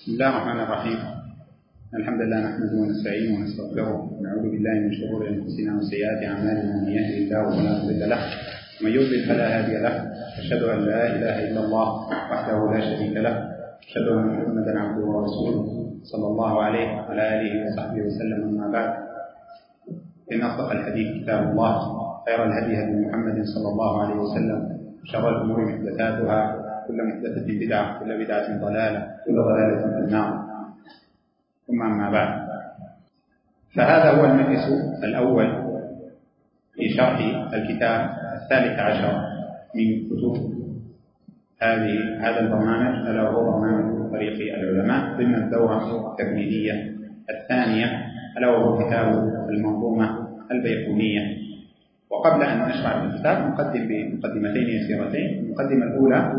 بسم الله الرحمن الرحيم. الحمد لله نحمده ونستعينه ونستغفره ونعوذ بالله من شرور انفسنا وسيئات اعمالنا، من يهده الله فلا مضل له ومن يضلل فلا هادي له. اشهد ان لا اله الا الله وحده لا شريك له، اشهد ان محمدا عبده ورسوله صلى الله عليه وعلى اله وصحبه وسلم. اما بعد، ان اصدق الحديث كتاب الله، خير الهدي هدي محمد صلى الله عليه وسلم، شر الامور محدثاتها، كل محدثة بدعة، كل بدعة ضلالة، كل ضلالة في النار. ثم أما بعد، فهذا هو المجلس الأول في شرح الكتاب 13 من كتب هذا البرنامج، ألا وهو برنامج طريق العلماء ضمن الدورة التكميلية الثانية، ألا وهو كتاب المنظومة البيقونية. وقبل أن نشرع في الكتاب نقدم بمقدمتين يسيرتين. المقدمة الأولى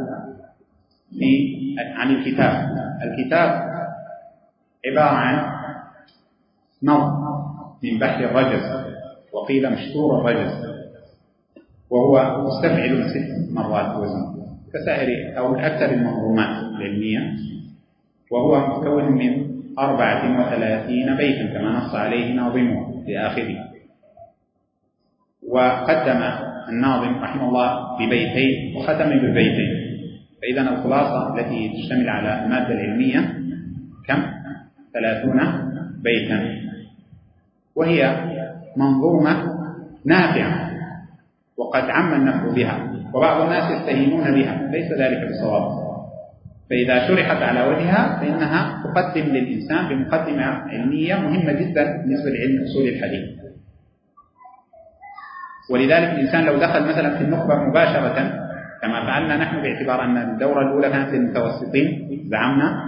عن الكتاب. الكتاب عبارة عن نظم من بحر الرجز، وقيل مشتور الرجز، وهو مستفعل 6 مرات وزن كسائر أو أكثر المنظومات العلمية، وهو مكون من 34 بيتا كما نص عليه ناظمه لآخره. وقدم الناظم رحمه الله ببيتين وختم بالبيتين. فإذا الخلاصة التي تشتمل على المادة العلمية كم؟ 30 بيتا، وهي منظومة نافعة وقد عم النفع بها، وبعض الناس يستهينون بها، ليس ذلك بصواب. فإذا شرحت على وجهها فإنها تقدم للإنسان بمقدمة علمية مهمة جدا بالنسبة لعلم أصول الحديث. ولذلك الإنسان لو دخل مثلا في النخبة مباشرة كما فعلنا نحن، باعتبار أن الدورة الأولى كانت للمتوسطين زعمنا،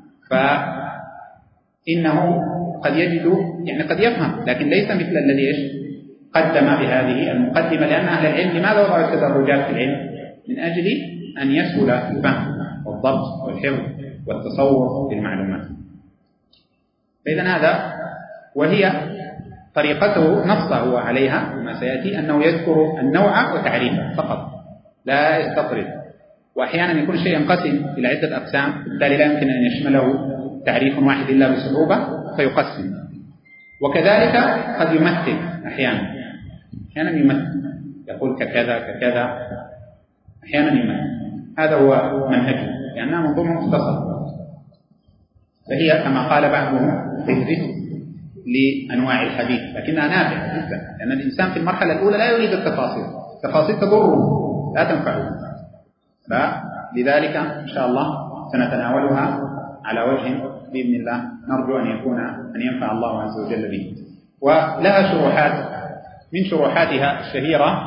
فإنه قد يجد قد يفهم، لكن ليس مثل الذي قدم بهذه المقدمة، لأن أهل العلم لماذا وضعوا التدرجات في العلم؟ من أجل أن يسهل الفهم والضبط والحفظ والتصور للمعلومات. فإذا هذا، وهي طريقته نصه عليها ما سيأتي، أنه يذكر النوع وتعريفه فقط، لا يستطرد. وأحيانا يكون شيء ينقسم إلى عدة أقسام، بالتالي لا يمكن أن يشمله تعريف واحد إلا بصعوبة، فيقسم. وكذلك قد يمثل أحيانا يمثل، يقول ككذا ككذا، أحيانا يمثل. هذا هو منهجه، لأنها منظومة مختصرة، فهي كما قال بعضهم فهرس لأنواع الحديث، لكنها نافعة جدا، لأن الإنسان في المرحلة الأولى لا يريد التفاصيل تضره لا تنفعه. فلذلك إن شاء الله سنتناولها على وجه بإذن الله نرجو أن ينفع الله عز وجل به. ولها شروحات، من شروحاتها الشهيرة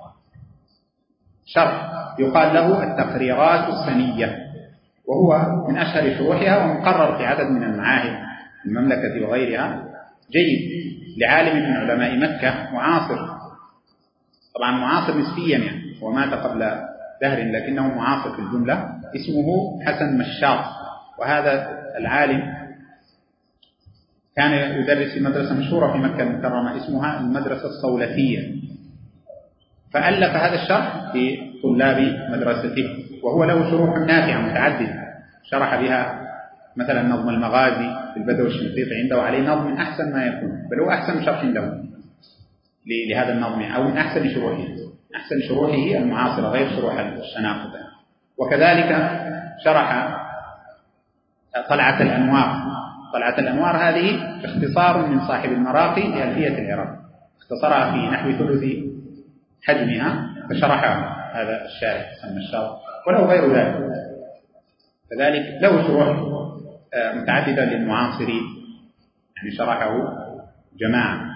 شرح يقال له التقريرات السنية، وهو من أشهر شروحها ومقرر في عدد من المعاهد المملكة وغيرها، جيد لعالم من علماء مكة معاصر، طبعا معاصر نسبيا ومات قبل دهر، لكنه معاصر في الجملة، اسمه حسن مشاط. وهذا العالم كان يدرس في مدرسة مشهورة في مكة المكرمة اسمها المدرسة الصولتية، فألف هذا الشرح في طلاب مدرسته، وهو له شروح نافعة متعددة، شرح بها مثلا نظم المغازي في البدوي الشنقيطي عنده، عليه نظم من أحسن ما يكون، بل هو أحسن شرح له لهذا النظم، أو من أحسن شروحه. أحسن شروحه المعاصرة غير شروح الشناقطة. وكذلك شرح طلعة الأنوار. طلعة الأنوار هذه اختصار من صاحب المراقي لألفية العراق، اختصرها في نحو ثلث حجمها فشرحها هذا الشارح حسن مشاط، وله غير ذلك. كذلك له شروح متعددة للمعاصرين، شرحه جماعة.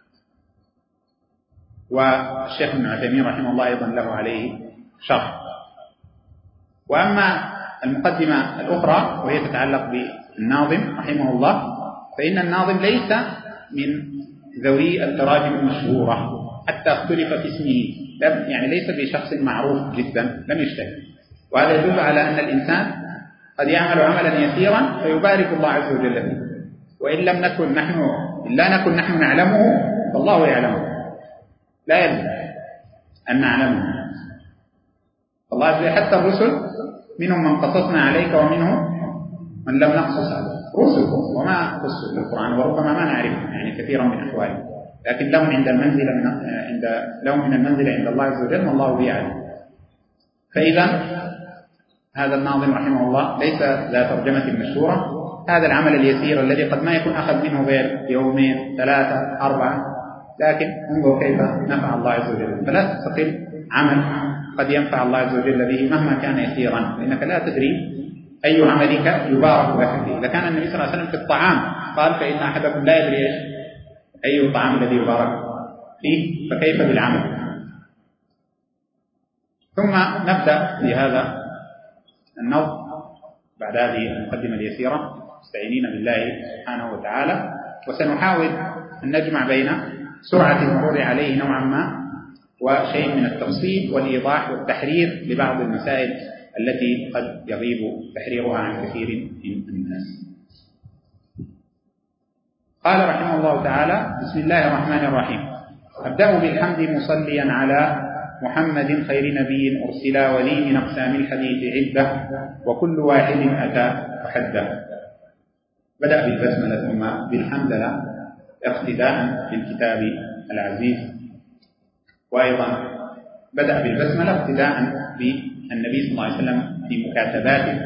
والشيخ ابن عثيمين رحمه الله أيضا له عليه شرح. وأما المقدمة الأخرى وهي تتعلق بالناظم رحمه الله، فإن الناظم ليس من ذوي التراجم المشهورة، حتى اختلف في اسمه، ليس بشخص معروف جدا، لم يشتهر. وهذا يدل على أن الإنسان قد يعمل عملا يسيرا فيبارك الله عز وجل فيه، وإن لم نكن نحن نعلمه فالله يعلمه، لا يلزم أن نعلمه. الله عز وجل حتى الرسل منهم من قصصنا عليك ومنهم من لم نقصص عليه رسل وما قصوا في القرآن، وربما ما نعرفهم يعني كثيرا من أحوالهم، لكن لهم عند المنزلة لهم من المنزلة عند الله عز وجل والله به عليم. فإذا هذا الناظم رحمه الله ليس ذا ترجمة مشهورة، هذا العمل اليسير الذي قد ما يكون أخذ منه غير يومين 3 4، لكن انظر كيف نفع الله عز وجل. فلا تستقل عمل قد ينفع الله عز وجل به مهما كان يسيرا، لأنك لا تدري أي عملك يبارك لك فيه. إذا كان النبي صلى الله عليه وسلم في الطعام قال فإن أحدكم لا يدري أي الطعام الذي يبارك فيه، فكيف بالعمل؟ ثم نبدأ في هذا النظم بعد هذه المقدمة اليسيرة مستعينين بالله سبحانه وتعالى، وسنحاول أن نجمع بين سرعة المرور عليه نوعا ما وشيء من التفصيل والإيضاح والتحرير لبعض المسائل التي قد يغيب تحريرها عن كثير من الناس. قال رحمه الله تعالى: بسم الله الرحمن الرحيم. أبدأ بالحمد مصليا على محمد خير نبي أرسلا، ولي من أقسام الحديث عدة، وكل واحد أتى وحده. بدأ بالبسملة ثم بالحمدلله اقتداء بالكتاب العزيز، وأيضا بدأ بالبسملة اقتداء بالنبي صلى الله عليه وسلم في مكاتباته،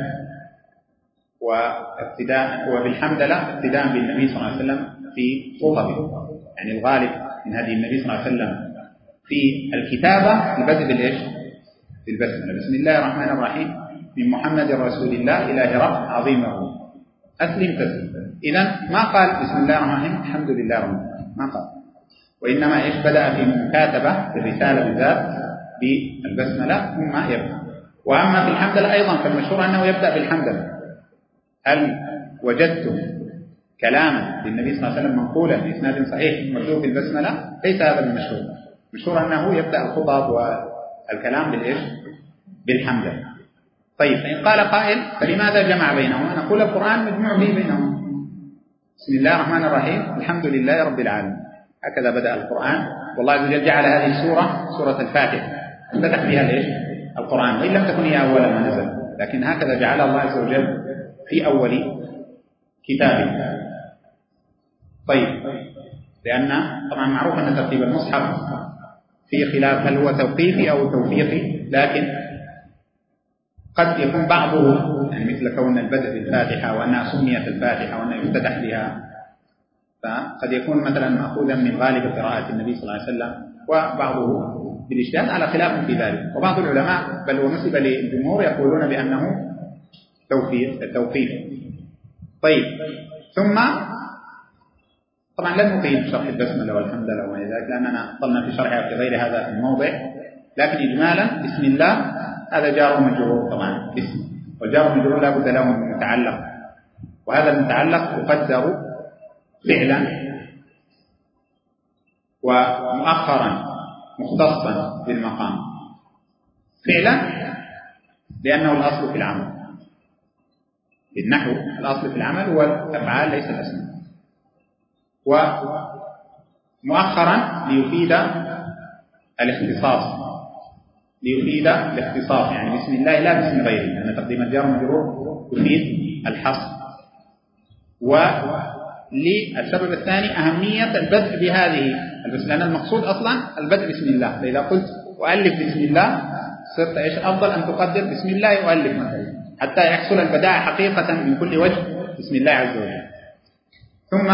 وبالحمدلله اقتداء بالنبي صلى الله عليه وسلم في خطبه. يعني الغالب من هدي النبي صلى الله عليه وسلم في الكتابة البدء بالإيش؟ بالبسملة. بسم الله الرحمن الرحيم من محمد رسول الله إلى هرقل عظيمه أسلم تسلم. إذن ما قال بسم الله الرحمن الرحيم الحمد لله رب العالمين، ما قال، وإنما إيش؟ بدأ في مكاتبة في الرسالة بالذات بالبسملة ثم يبدأ. وأما في الحمدلله أيضا فالمشهور أنه يبدأ بالحمدلله. هل وجدتم كلاما للنبي صلى الله عليه وسلم منقولا بإسناد صحيح مكتوب في البسملة؟ ليس هذا المشهور. مشهور أنه يبدأ الخطب والكلام بالإيش؟ بالحمدلله. طيب، فإن قال قائل فلماذا جمع بينهما؟ نقول القرآن مجموع به بينهما. بسم الله الرحمن الرحيم الحمد لله رب العالمين، هكذا بدأ القرآن. والله عز وجل جعل هذه السورة سورة الفاتحة فتح بها الإيش؟ القرآن، وإن لم تكن هي أول ما نزل، لكن هكذا جعل الله عز وجل في أول كتابه. طيب، لأن طبعا معروف أن ترتيب المصحف في خلاف هل هو توقيفي أو توفيقي، لكن قد يكون بعضه يعني مثل كون البدء بالفاتحة وأنها سميت الفاتحة وأنها يفتتح بها، فقد يكون مثلا مأخوذا من غالب قراءة النبي صلى الله عليه وسلم، وبعضه بالاجتهاد على خلاف في ذلك. وبعض العلماء بل ونسب للجمهور يقولون بأنه توقيف. طيب، ثم طبعا لن نطيل شرح البسملة والحمد لله وما إلى ذلك لأننا طلنا في شرحها في غير هذا الموضع، لكن إجمالا بسم الله هذا جار ومجرور طبعا باسم، والجار والمجرور لا بد له من متعلق، وهذا المتعلق يقدر فعلا ومؤخرا مختصا بالمقام. فعلا لأنه الأصل في العمل، في النحو الأصل في العمل هو الأفعال ليس الأسماء، ومؤخرا ليفيد الاختصاص، يعني بسم الله لا بسم غيره، لأن تقديم الجار والمجرور يفيد الحصر. وللسبب الثاني أهمية البدء بهذه لأن المقصود أصلا البدء بسم الله، فإذا قلت أؤلف بسم الله صرت إيش أفضل أن تقدر بسم الله يؤلف مثلا حتى يحصل البداء حقيقة من كل وجه بسم الله عز وجل. ثم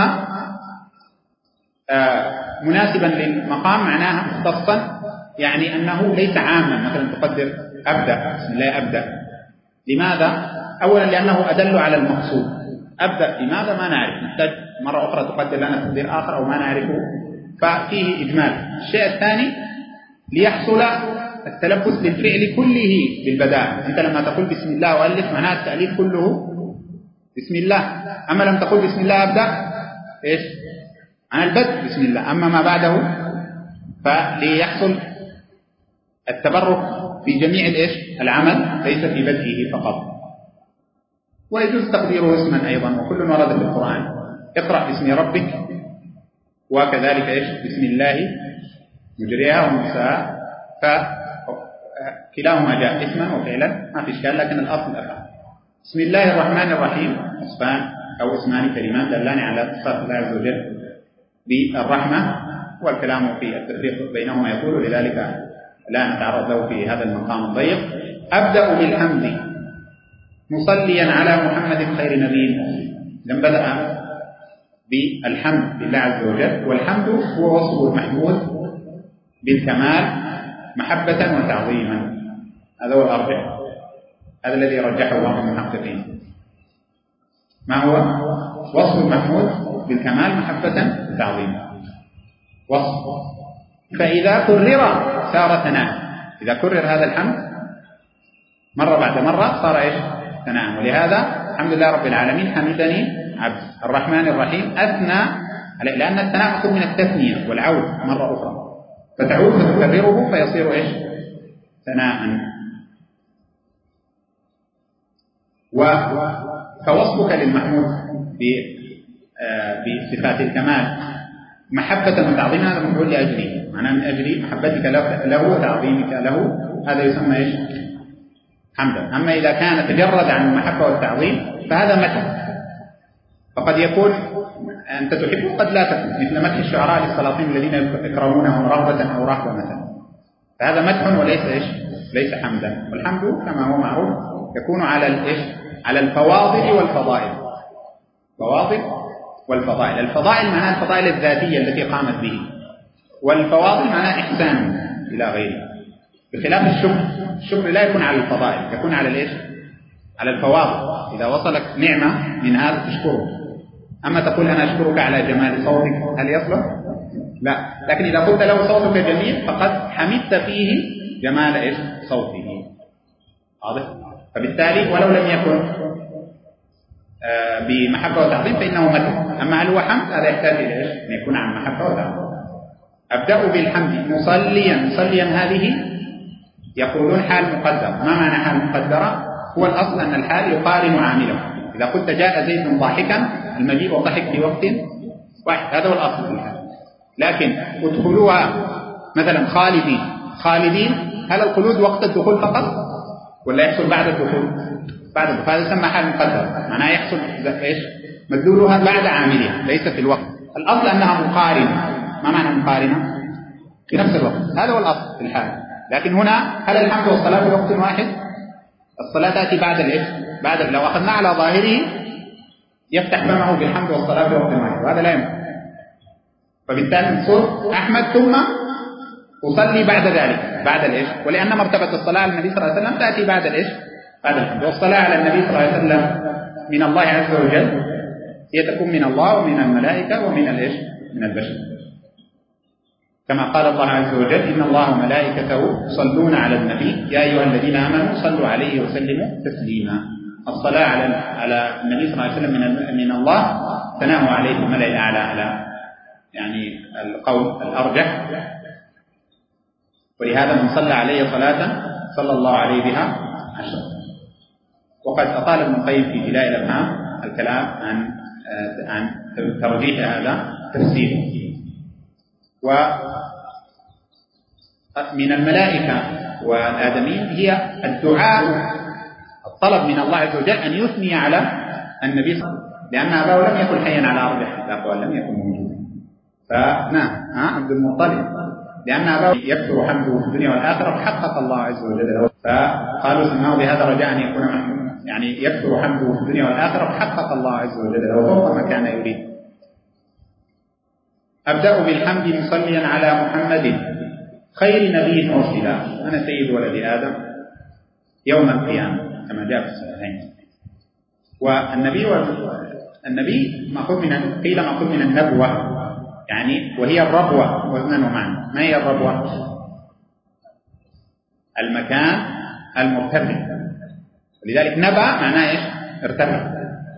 مناسبا للمقام معناها مختصا، يعني أنه ليس عاما، مثلا تقدر أبدأ بسم الله أبدأ. لماذا؟ أولا لأنه أدل على المقصود. أبدأ لماذا ما نعرف، نحتاج مرة أخرى تقدر لنا تقدير آخر أو ما نعرفه، ففيه إجمال. الشيء الثاني ليحصل التلبس بالفعل كله بالبداء. أنت لما تقول بسم الله وألف معناه التأليف كله بسم الله، أما لم تقول بسم الله أبدأ إيش؟ عن البدء بسم الله. أما ما بعده فليحصل التبرك في جميع الإيش؟ العمل ليس في بدئه فقط. ويجوز تقديره اسما أيضا، وكل ورد في القرآن. اقرأ باسم ربك، وكذلك إيش؟ بسم الله مجريها ومرساها، فكلاهما جاء اسما وفعلا ما في إشكال، لكن الأصل الأفعال. بسم الله الرحمن الرحيم وصفان أو اسمان كلمان دلان على صفات الله عز وجل بالرحمة، والكلام في التفريق بينهما يقول، لذلك لا نتعرض له في هذا المقام الضيق. أبدأ بالحمد مصليا على محمد خير نبي. إذن بدأ بالحمد لله عز وجل، والحمد هو وصف المحمود بالكمال محبة وتعظيما. هذا هو الأرجح، هذا الذي رجحه بعض المحققين. ما هو وصف المحمود بالكمال محبة وتعظيما؟ وصف. فإذا كرر صار ثناء. إذا كرر هذا الحمد مرة بعد مرة صار إيش؟ ثناء. ولهذا الحمد لله رب العالمين حمدني عبد الرحمن الرحيم أثنى عليه، لأن الثناء مأخوذ من التثنية والعود مرة أخرى، فتعود فتكرره فيصير إيش؟ ثناء. فوصفك للمحمود بصفات الكمال محبة وتعظيما هذا مفعول لأجله، معناه من أجل محبتك له وتعظيمك له، هذا يسمى إيش؟ حمدا. أما إذا كان تجرد عن المحبة والتعظيم فهذا مدح، فقد يكون أنت تحبه قد لا تكون، مثل مدح الشعراء للسلاطين الذين يكرمونهم رغبة أو رهبة مثلا، فهذا مدح وليس إيش؟ ليس حمدا. والحمد كما هو معروف يكون على الإيش؟ على الفواضل والفضائل. فواضل والفضائل. الفضائل معناها الفضائل الذاتية التي قامت به، والفواضل معناها إحسان إلى غيره، بخلاف الشكر. الشكر لا يكون على الفضائل، يكون على الإيش؟ على الفواضل. إذا وصلك نعمة من هذا تشكره. أما تقول أنا أشكرك على جمال صوتك، هل يصلح؟ لا. لكن إذا قلت له صوتك جميل فقد حمدت فيه جمال إيش؟ صوته. واضح؟ فبالتالي ولو لم يكن بمحبة وتعظيم فإنه مدح. أما هل هو حمد هذا يحتاج إلى إيش؟ أن يكون عن محبة وتعظيم. أبدأ بالحمد مصليا. مصليا هذه يقولون حال مقدر. ما معنى حال مقدرة؟ هو الأصل أن الحال يقارن عامله. إذا قلت جاء زيد ضاحكا، المجيء والضحك في وقت واحد، هذا هو الأصل في الحال. لكن ادخلوها مثلا خالدين. خالدين، هل الخلود وقت الدخول فقط ولا يحصل بعد الدخول؟ بعد الدخول. هذا يسمى حال مقدر، معناه يحصل ايش؟ مدلولها بعد عاملها ليس في الوقت. الأصل أنها مقارنة. ما معنى مقارنة؟ في نفس الوقت، هذا هو الأصل في الحال. لكن هنا هل الحمد والصلاة في وقت واحد؟ الصلاة تأتي بعد الإيش؟ بعد. لو أخذنا على ظاهره يفتح فمه بالحمد والصلاة في وقت واحد، وهذا لا يمكن. فبالتالي نقول أحمد ثم أصلي بعد ذلك، بعد الإيش؟ ولأن مرتبة الصلاة على النبي صلى الله عليه وسلم تأتي بعد الإيش؟ بعد الحمد. والصلاة على النبي صلى الله عليه وسلم من الله عز وجل هي تكون من الله ومن الملائكة ومن الإيش؟ من البشر، كما قال الله عز وجل إن الله وملائكته يصلون على النبي يا أيها الذين آمنوا صلوا عليه وسلموا تسليما. الصلاة على النبي صلى الله عليه وسلم من الله، ثناء عليه في الملأ الأعلى على يعني القول الأرجح. ولهذا من صلى عليه صلاة صلى الله عليه بها 10. وقد أطال ابن القيم في جلاء الأفهام الكلام عن ترجيح هذا تفسيره. ومن الملائكة والآدمين هي الدعاء، الطلب من الله عز وجل أن يثني على النبي صلى الله عليه وسلم، لأن أباه لم يكن حيا على أرجح الأقوال، لم يكن موجودا. فنعم عبد المطلب، لأن أباه يكثر حمده في الدنيا والآخرة فحقق الله عز وجل له، فقالوا سماه بهذا رجاء أن يكون يعني يكثر حمده في الدنيا والآخرة فحقق الله عز وجل له فوق ما كان يريد. أبدأ بالحمد مصليا على محمد خير نبي أرسل. أنا سيد ولد آدم يوم القيامة كما جاء في الصحيحين. والنبي مأخوذ من قيل مأخوذ من النبوة يعني، وهي الربوة وزنا ومعنى. ما هي الربوة؟ المكان المرتفع، ولذلك نبأ معناه ايش؟ ارتفع.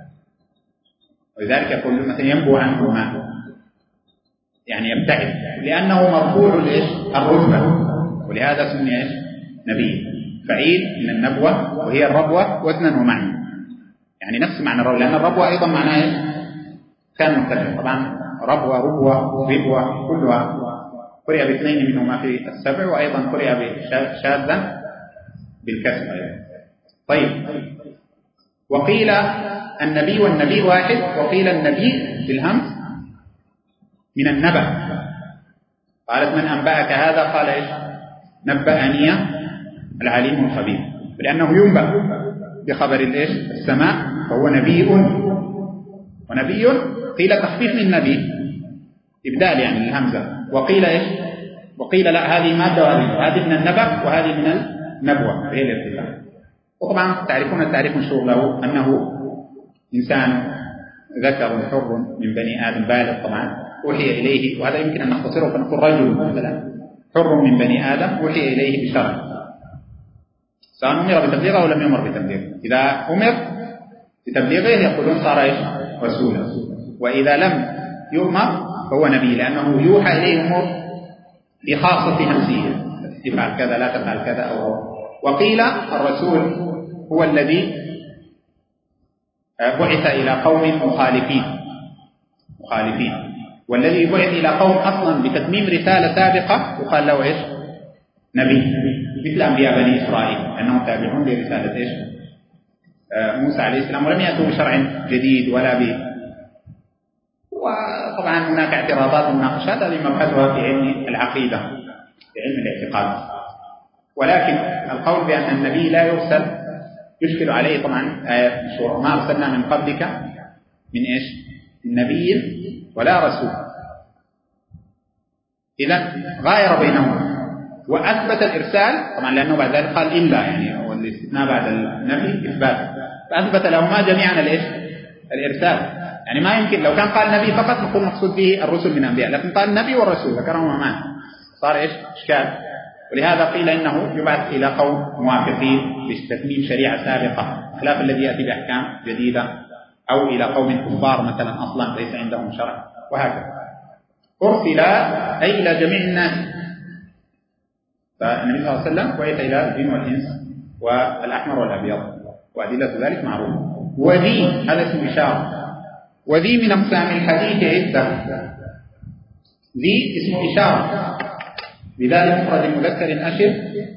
ولذلك يقول مثلا ينبو عنه ماء يعني يبتعد، لأنه مرفوع الايش؟ الرتبة، ولهذا سمي ايش؟ نبي. فعيل من النبوة وهي الربوة وزنا ومعنى، يعني نفس معنى الربوة، لأن الربوة أيضا معناه ايش؟ كان مرتفع. طبعا ربوة ربوة كلها قرئ باثنين منهما في السبع، وأيضا قرئ شاذا بالكسر. طيب وقيل النبي والنبي واحد، وقيل النبي بالهمز من النبأ. قالت من أنبأك هذا؟ قال إيش؟ نبأني العليم الخبير، لأنه ينبأ بخبر الإيش؟ السماء، فهو نبي. ونبي قيل تخفيف من نبي، إبدال يعني الهمزة. وقيل إيش؟ وقيل لا، هذه مادة وهذه من النبأ وهذه من النبوة، هي الابتداء. وطبعا تعرفون التعريف مشهور له أنه إنسان ذكر حر من بني آدم بالغ، طبعا أوحي إليه، وهذا يمكن أن نختصره فنقول رجل مثلا حر من بني آدم أوحي إليه بشرع، سواء أمر بتبليغه أو لم يمر بتبليغه. إذا أمر بتبليغه يقولون صار إيش؟ رسولا، وإذا لم يؤمر فهو نبي، لأنه يوحى إليه أمور بخاصة نفسه، تفعل كذا لا تفعل كذا أو. وقيل الرسول هو الذي بعث إلى قوم مخالفين، والذي بعث إلى قوم أصلا بتتميم رسالة سابقة يقال له إيش؟ نبي، مثل أنبياء بني إسرائيل أنهم تابعون لرسالة إيش؟ موسى عليه السلام، ولم يأتوا بشرع جديد ولا وطبعا هناك اعتراضات ومناقشات، هذه مبحثها في علم العقيدة، في علم الاعتقاد. ولكن القول بأن النبي لا يرسل يشكل عليه طبعا آية مشهورة: ما أرسلنا من قبلك من إيش؟ من نبي ولا رسول. إذا غاير بينهما وأثبت الإرسال طبعا، لأنه بعد ذلك قال إلا، يعني والاستثناء بعد النفي إثبات، فأثبت لهما جميعا الإيش؟ الإرسال. يعني ما يمكن لو كان قال نبي فقط نقول مقصود به الرسل من الأنبياء، لكن قال النبي والرسول ذكرهما معا، صار إيش؟ إشكال. ولهذا قيل إنه يبعث إلى قوم موافقين لتتميم شريعة سابقة، خلاف الذي يأتي بأحكام جديدة، أو إلى قوم كفار مثلا أصلا ليس عندهم شرع، وهكذا. أرسل أي إلى جميع الناس، فالنبي صلى الله عليه وسلم بعث إلى الجن والإنس والأحمر والأبيض، وأدلة ذلك معروفة. وذي هذا اسم إشارة، وذي من أقسام الحديث عدة. ذي اسم إشارة، لذلك مفرد المذكر أشر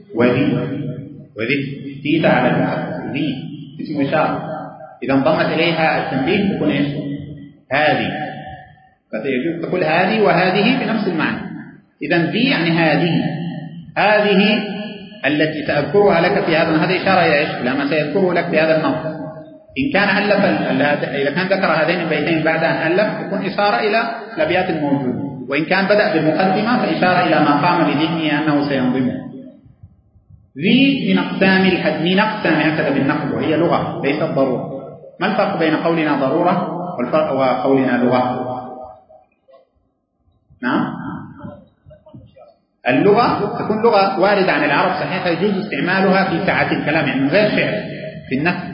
وذي تيت على المذكر، ذي اسم إشارة، إذا انضمت إليها التنبيه تكون إيش؟ هذه، فيجوز تقول هذه وهذه بنفس المعنى. إذا ذي يعني هذه التي سأذكرها لك في هذه إشارة إلى إيش؟ لما سيذكره لك بهذا النص. إن كان ألف إذا كان ذكر هذين البيتين بعد أن ألف تكون إشارة إلى الأبيات الموجودة، وإن كان بدأ بالمقدمة فإشارة إلى ما قام بذهنه أنه سينظمه. ذي من أقسام الحد، من أقسام هكذا بالنقل، وهي لغة ليست ضرورة. ما الفرق بين قولنا ضرورة وقولنا لغة؟ نعم، اللغة تكون لغة واردة عن العرب صحيح، يجوز استعمالها في ساعات الكلام، يعني من غير شعر في النثر.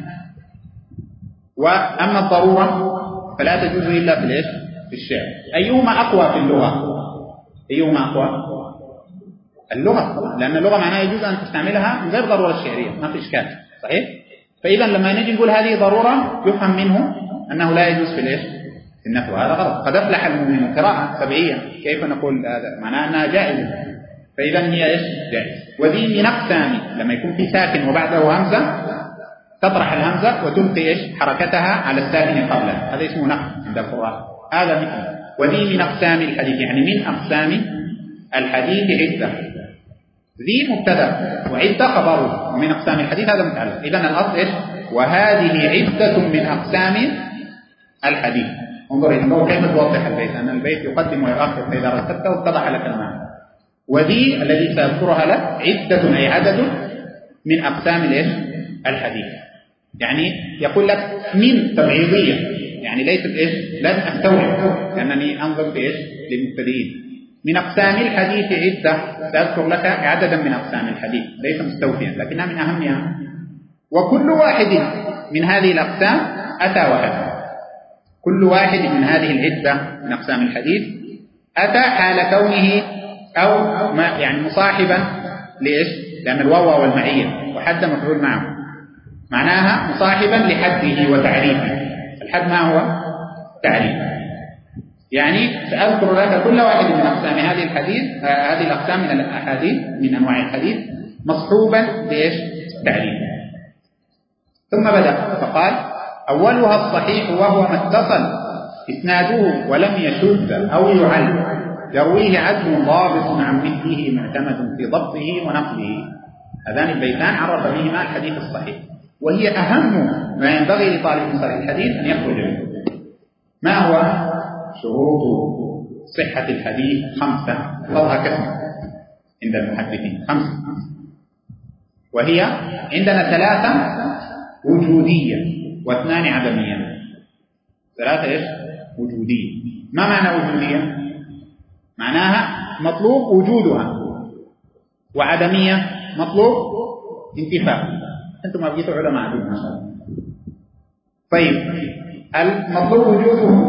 وأما الضرورة فلا تجوز إلا في الإيش؟ في الشعر. أيهما أقوى في اللغة؟ أيهما أقوى؟ اللغة، لأن اللغة معناها يجوز أن تستعملها من غير ضرورة الشعرية، ما في إشكال، صحيح؟ فإذا لما نجي نقول هذه ضرورة يفهم منه أنه لا يجوز في الإيش؟ في النثر، وهذا غلط. قد أفلح المؤمنون قراءة سبعية، كيف نقول هذا؟ معناها أنها جائزة، فإذا هي إيش؟ جائزة. وذي من أقسام، لما يكون في ساكن وبعده همزة تطرح الهمزة وتلقي إيش؟ حركتها على الساكن قبلها، هذا اسمه نقل عند القراء. هذا مثل وذي من أقسام الحديث، يعني من أقسام الحديث عدة. ذي مبتدأ وعدة خبره، ومن أقسام الحديث هذا متعلق. إذن الأصل إيش؟ وهذه عدة من أقسام الحديث. انظر كيف توضح البيت، أن البيت يقدم ويؤخر، فإذا رتبته اتضح لك المعنى. وذي الذي سأذكرها لك عدة أي عدد من أقسام الإيش؟ الحديث. يعني يقول لك من تبعيضية، يعني ليست إيش؟ لن أستوعب لأنني أنظر في إيش؟ للمبتدئين. من أقسام الحديث عدة، سأذكر لك عددا من أقسام الحديث ليس مستوفيا لكنها من أهمها. وكل واحد من هذه الأقسام أتى وحده، كل واحد من هذه العدة من أقسام الحديث أتى حال كونه أو ما يعني مصاحبا لإيش؟ لأن الواو والمعية وحد مفعول معه، معناها مصاحبا لحده وتعريفه. الحد ما هو؟ تعريف. يعني سأذكر لك كل واحد من أقسام هذه الحديث، هذه الأقسام من الأحاديث من أنواع الحديث مصحوبا بإيش؟ تعريف. ثم بدأ فقال: أولها الصحيح وهو ما اتصل إسناده ولم يشذ أو يعل، يرويه عدل ضابط عن مثله معتمد في ضبطه ونقله. هذان البيتان عرف بهما الحديث الصحيح، وهي أهم ما ينبغي لطالب مصطلح الحديث أن يخرج منه. ما هو شروط صحة الحديث؟ 5، احفظها كثيرا عند المحدثين 5، وهي عندنا 3 وجودية و2 عدمية. 3 إيش؟ وجودية. ما معنى وجودية؟ معناها مطلوب وجودها، وعدمية مطلوب انتفاء. أنتم ما بقيتوا علماء عدود ما شاء الله. طيب، المطلوب وجوده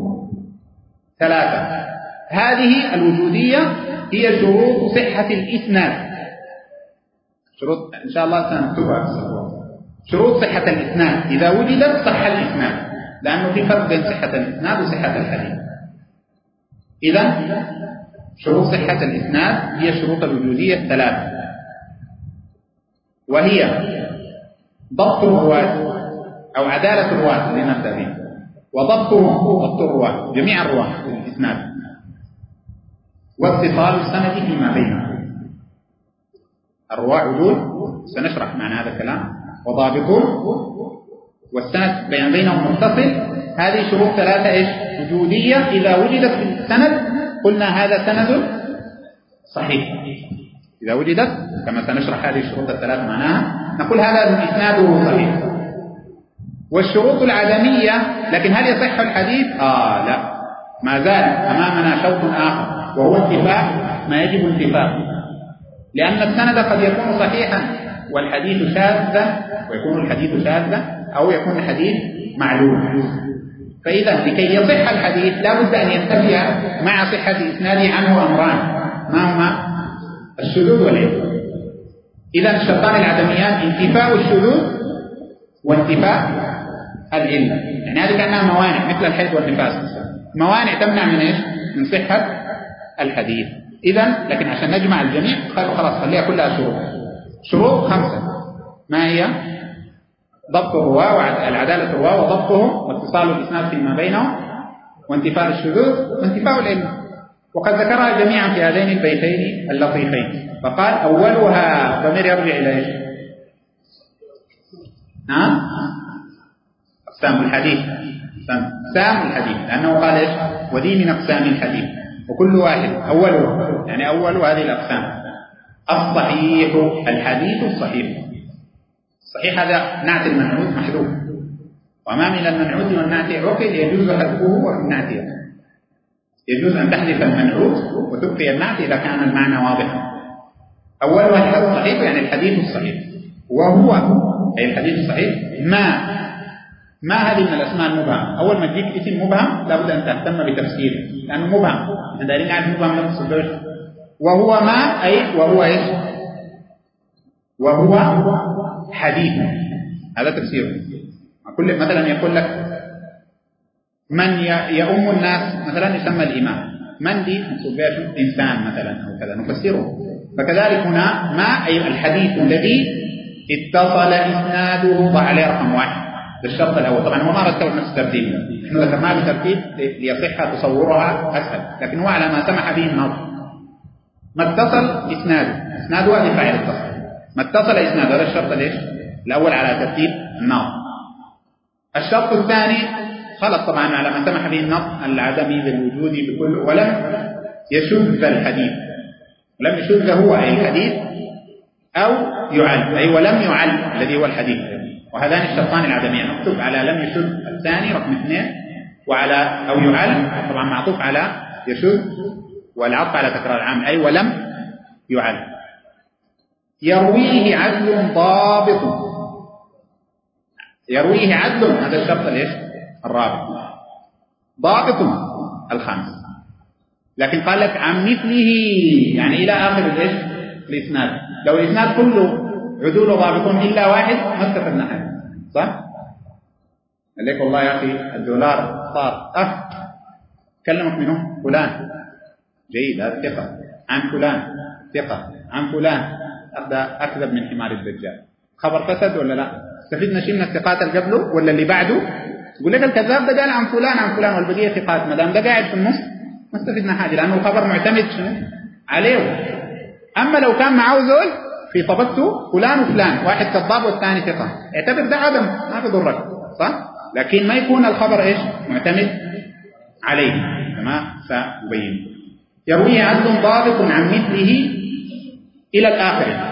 3. هذه الوجودية هي شروط صحة الإسناد. شروط إن شاء الله سنكتبها. شروط صحة الإسناد إذا وجدت صح الإسناد، لأنه في فرق بين صحة الإسناد وصحة الحديث. إذا شروط صحة الإسناد هي شروط الوجودية 3، وهي ضبط الرواة أو عدالة الرواة لنبدأ به، وضبطهم ضبط الرواة جميع الرواة في الإسناد، واتصال السند فيما بينهم. الرواة عدول، سنشرح معنى هذا الكلام، وضابطون، والسند بينهم متصل. هذه شروط 3 إيش؟ وجودية. إذا وجدت في السند قلنا هذا سند صحيح. إذا وجدت كما سنشرح هذه الشروط 3 معناها نقول هذا إسناده صحيح. والشروط العدمية، لكن هل يصح الحديث؟ لا، ما زال أمامنا شوط آخر، وهو انتفاء ما يجب انتفاءه، لأن السند قد يكون صحيحا والحديث شاذا، ويكون الحديث شاذا أو يكون الحديث معلول. فإذا لكي يصح الحديث لا بد أن ينتفي مع صحة إسناده عنه أمران، ما هما؟ الشذوذ والعلة. إذا الشرطان العدميان انتفاء الشذوذ وانتفاء العلة، يعني هذه كأنها موانع مثل الحيض والنفاس، موانع تمنع من إيش؟ من صحة الحديث. إذا لكن عشان نجمع الجميع خلاص خليها كلها شروط 5. ما هي؟ ضبط الرواة والعدالة الرواة وضبطهم، واتصال الإسناد فيما بينهم، وانتفاء الشذوذ، وانتفاء العلة. وقد ذكرها جميعا في هذين البيتين اللطيفين. فقال: أولها ضمير يرجع إلى إيش؟ أقسام الحديث. أقسام الحديث، لأنه قال إيش؟ ودي من أقسام الحديث، وكل واحد أوله، يعني أول هذه الأقسام. الصحيح، الحديث الصحيح. الصحيح هذا نعت المنعوت محذوف، وما من المنعوت والنعت عقل يجوز حذفه وفي النعت يجوز أن تحذف المنعوت وتبقي النعت إذا كان المعنى واضحا. أولها الحديث الصحيح، يعني الحديث الصحيح، وهو أي الحديث الصحيح ما هذه من الأسماء المبهمة. أول ما تجيك اسم مبهم لابد أن تهتم بتفسيره، لأنه مبهم، احنا دايرين نعرف مبهم لم تصدوش. وهو ما أي وهو إيش؟ وهو حديث، هذا تفسيره. كل مثلا يقول لك من يؤم الناس مثلا يسمى الإمام، من دي نسميه إنسان مثلا أو كذا نفسره. فكذلك هنا ما أي الحديث الذي اتصل إسناده ضع عليه رقم 1، ده الشرط الأول. طبعا هو ما رتب نفس الترتيب، نحن ذكرناه بترتيب ليصح تصورها أسهل، لكن هو على ما سمح به النص. ما اتصل إسناده هذه فاعل اتصل، ما اتصل إسناده، هذا الشرط ليش؟ الأول على ترتيب النص. الشرط الثاني خلط طبعا على ما سمح به النص العدمي بالوجود بكل، ولم يشذ الحديث، ولم يشذ هو أي الحديث أو يعل، أي ولم يعل الذي هو الحديث. وهذان الشرطان العدميان، نكتب على لم يشذ الثاني رقم 2، وعلى أو يعل طبعا معطوف على يشذ، والعطف على تكرار العام أي ولم يعل. يرويه عدل ضابط، يرويه عدل، هذا الشرط ليش؟ الرابع. ضابط الخامس، لكن قال لك عن مثله، يعني إلى آخر الإيش؟ الإسناد. لو الإسناد كله عدول وضابطون إلا واحد ما استفدنا حاجة، صح؟ قال لك والله يا أخي الدولار صار كلمك منه فلان جيد، هذا ثقة، عن فلان ثقة، عن فلان أكذب من حمار الدجال. خبر فسد ولا لا؟ استفدنا شيء من الثقات اللي قبله ولا اللي بعده؟ يقول لك الكذاب ده قال عن فلان عن فلان والبقية ثقات، ما دام ده قاعد في النص ما استفدنا حاجة، لأنه الخبر معتمد شنو عليه. أما لو كان معه زول في طبقته فلان وفلان، واحد كذاب والثاني ثقة، اعتبر ده عدم ما بيضرك، صح؟ لكن ما يكون الخبر ايش؟ معتمد عليه كما سأبين. يرويه عدل ضابط عن مثله إلى الآخر.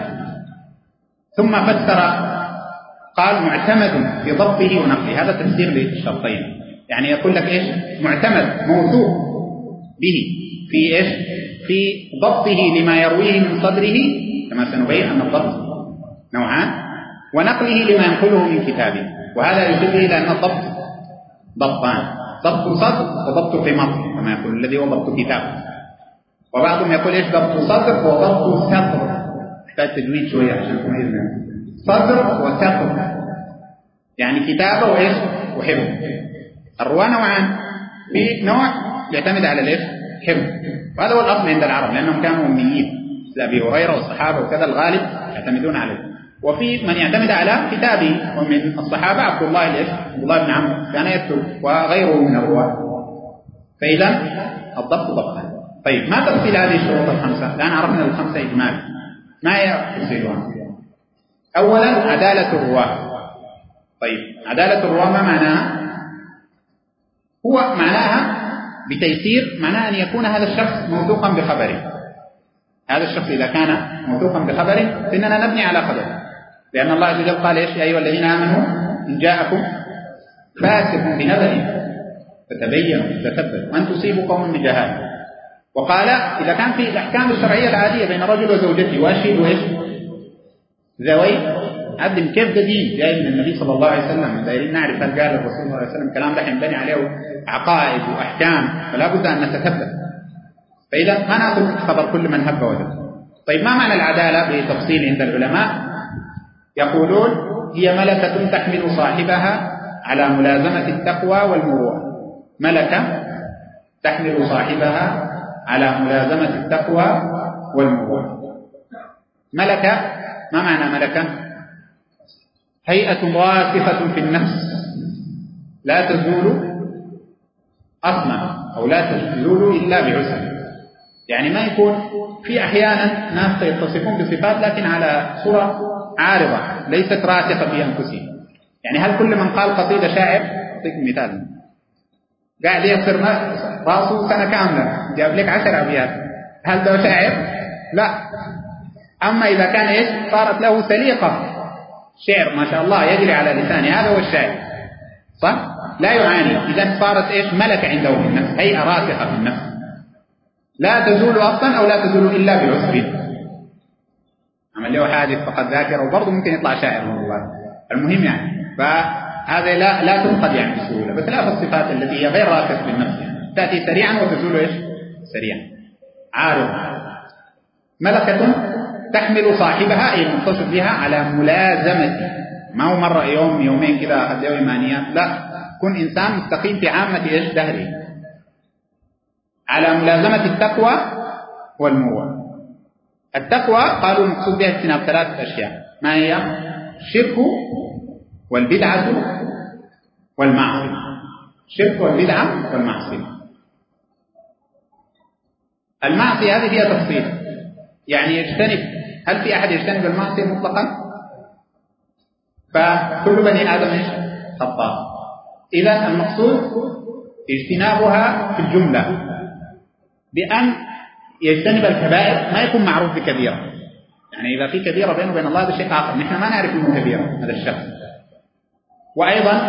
ثم فسر قال معتمد في ضبطه ونقله، هذا تفسير للشرطين. يعني يقول لك ايش؟ معتمد موثوق به في ايش؟ في ضبطه لما يرويه من صدره، كما سنبين أن الضبط نوعان، ونقله لما ينقله من كتابه. وهذا يشير إلى أن الضبط ضبطان، ضبط صدر وضبط قمط كما يقول الذي هو ضبط كتاب. وبعضهم يقول ايش؟ ضبط صدر وضبط سطر، يحتاج تجويد شوية عشان تميز صدر وسطر، يعني كتابة وايش؟ وحفظ. الرواة نوعان، في نوع يعتمد على الايش؟ حفظ، وهذا هو الأصل عند العرب لأنهم كانوا أميين، أبي هريرة والصحابة وكذا الغالب يعتمدون عليه. وفي من يعتمد على كتابه، ومن الصحابة عبد الله بن عمرو كان يكتب، وغيره من الرواة. فإذا الضبط ضبطان. طيب ما تفصيل هذه الشروط الخمسة؟ الآن عرفنا الخمسة إجمال، ما هي تفصيلها؟ أولا عدالة الرواة. طيب عدالة الرواة ما معناها؟ هو معناها بتيسير، معناها أن يكون هذا الشخص موثوقا بخبره. هذا الشخص إذا كان موثوقا بخبره فإننا نبني على خبره، لأن الله عز وجل قال إيش؟ يا أيها الذين آمنوا إن جاءكم فاسق بنبأ فتبينوا تثبتوا أن تصيبوا قوما بجهالة. وقال إذا كان في الأحكام الشرعية العادية بين رجل وزوجته وأشهدوا إيش؟ ذوي عدل. كيف ده دين جاي من النبي صلى الله عليه وسلم؟ دايرين نعرف هل قال الرسول صلى الله عليه وسلم كلام ده ينبني عليه عقائد وأحكام، فلا بد أن نتثبت. فإذا ما نأخذ خبر كل من هب ودب. طيب ما معنى العدالة بتفصيل عند العلماء؟ يقولون هي ملكة تحمل صاحبها على ملازمة التقوى والمروءة. ملكة تحمل صاحبها على ملازمة التقوى والمروءة. ملكة ما معنى ملكة؟ هيئة راسخة في النفس لا تزول أصلا أو لا تزول إلا بعسر. يعني ما يكون في أحيانا ناس يتصفون بصفات لكن على صورة عارضة ليست راسخة في أنفسهم. يعني هل كل من قال قصيدة شاعر؟ أعطيك مثال، قاعد يكسر راسه سنة كاملة جاب لك 10 أبيات، هل ده شاعر؟ لا. أما إذا كان إيش؟ صارت له سليقة شعر ما شاء الله يجري على لسانه، هذا هو الشاعر، صح؟ لا يعاني. إذا صارت إيش؟ ملكة عنده في النفس، هيئة راسخة في النفس لا تزول أصلا أو لا تزول إلا بعسر. عمل له حادث فقد ذاكر، وبرضه ممكن يطلع شاعر والله. المهم يعني فهذا لا تنقد يعني بسهولة، بخلاف الصفات التي هي غير راسخة في النفس يعني تأتي سريعا وتزول إيش؟ سريعا. عارض. ملكة تحمل صاحبها أي المتصف بها على ملازمة، ما هو مرة يوم يومين كذا أخذ له إيمانيات، لا، كن إنسان مستقيم في عامة إيش؟ دهره، على ملازمة التقوى والمروءة. التقوى قالوا المقصود بها اجتناب 3 أشياء، ما هي؟ الشرك والبدعة والمعصية. الشرك والبدعة والمعصية. المعصية هذه فيها تفصيل، يعني يجتنب، هل في أحد يجتنب المعصية مطلقا؟ فكل بني آدم إيش؟ خطاء. إذا المقصود اجتنابها في الجملة بأن يجتنب الكبائر، ما يكون معروف بكبيرة. يعني إذا في كبيرة بينه وبين الله هذا شيء آخر، نحن ما نعرف منه كبيرة هذا الشخص. وأيضا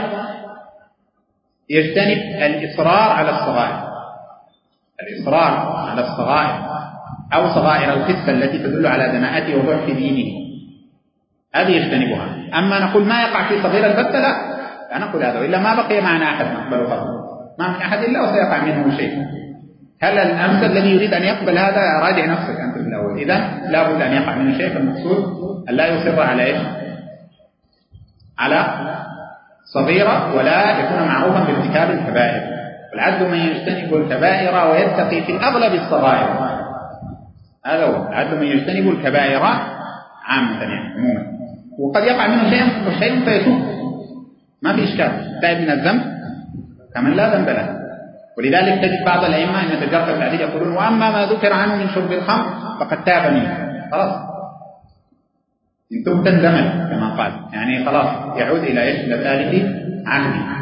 يجتنب الإصرار على الصغائر، الإصرار على الصغائر أو صغائر الخسة التي تدل على دناءته وضعف دينه، هذه يجتنبها. أما نقول ما يقع في صغير البتة، لا نقول هذا، إلا ما بقي معنا أحد نقبل فضله، ما من أحد إلا وسيقع منه شيء. هل الأمثل الذي يريد أن يقبل هذا؟ راجع نفسك أنت في الأول. إذن لا بد أن يقع منه شيء، فالمقصود أن لا يصر على إيش؟ على صغيرة، ولا يكون معروفا بارتكاب الكبائر. والعدل من يجتنب الكبائر ويتقي في الأغلب الصغائر، هذا هو العدل من يجتنب الكبائر عامة يعني عموما. وقد يقع منه شيء فيتوب، ما في إشكال، تائب من الذنب كمن لا ذنب له. ولذلك تجد بعض الأئمة إن تجارة التعديل يقولون وأما ما ذكر عنه من شرب الخمر فقد تاب منه، خلاص إن تبت الزمن كما قال، يعني خلاص يعود إلى إيش؟ إلى ثالث عهده.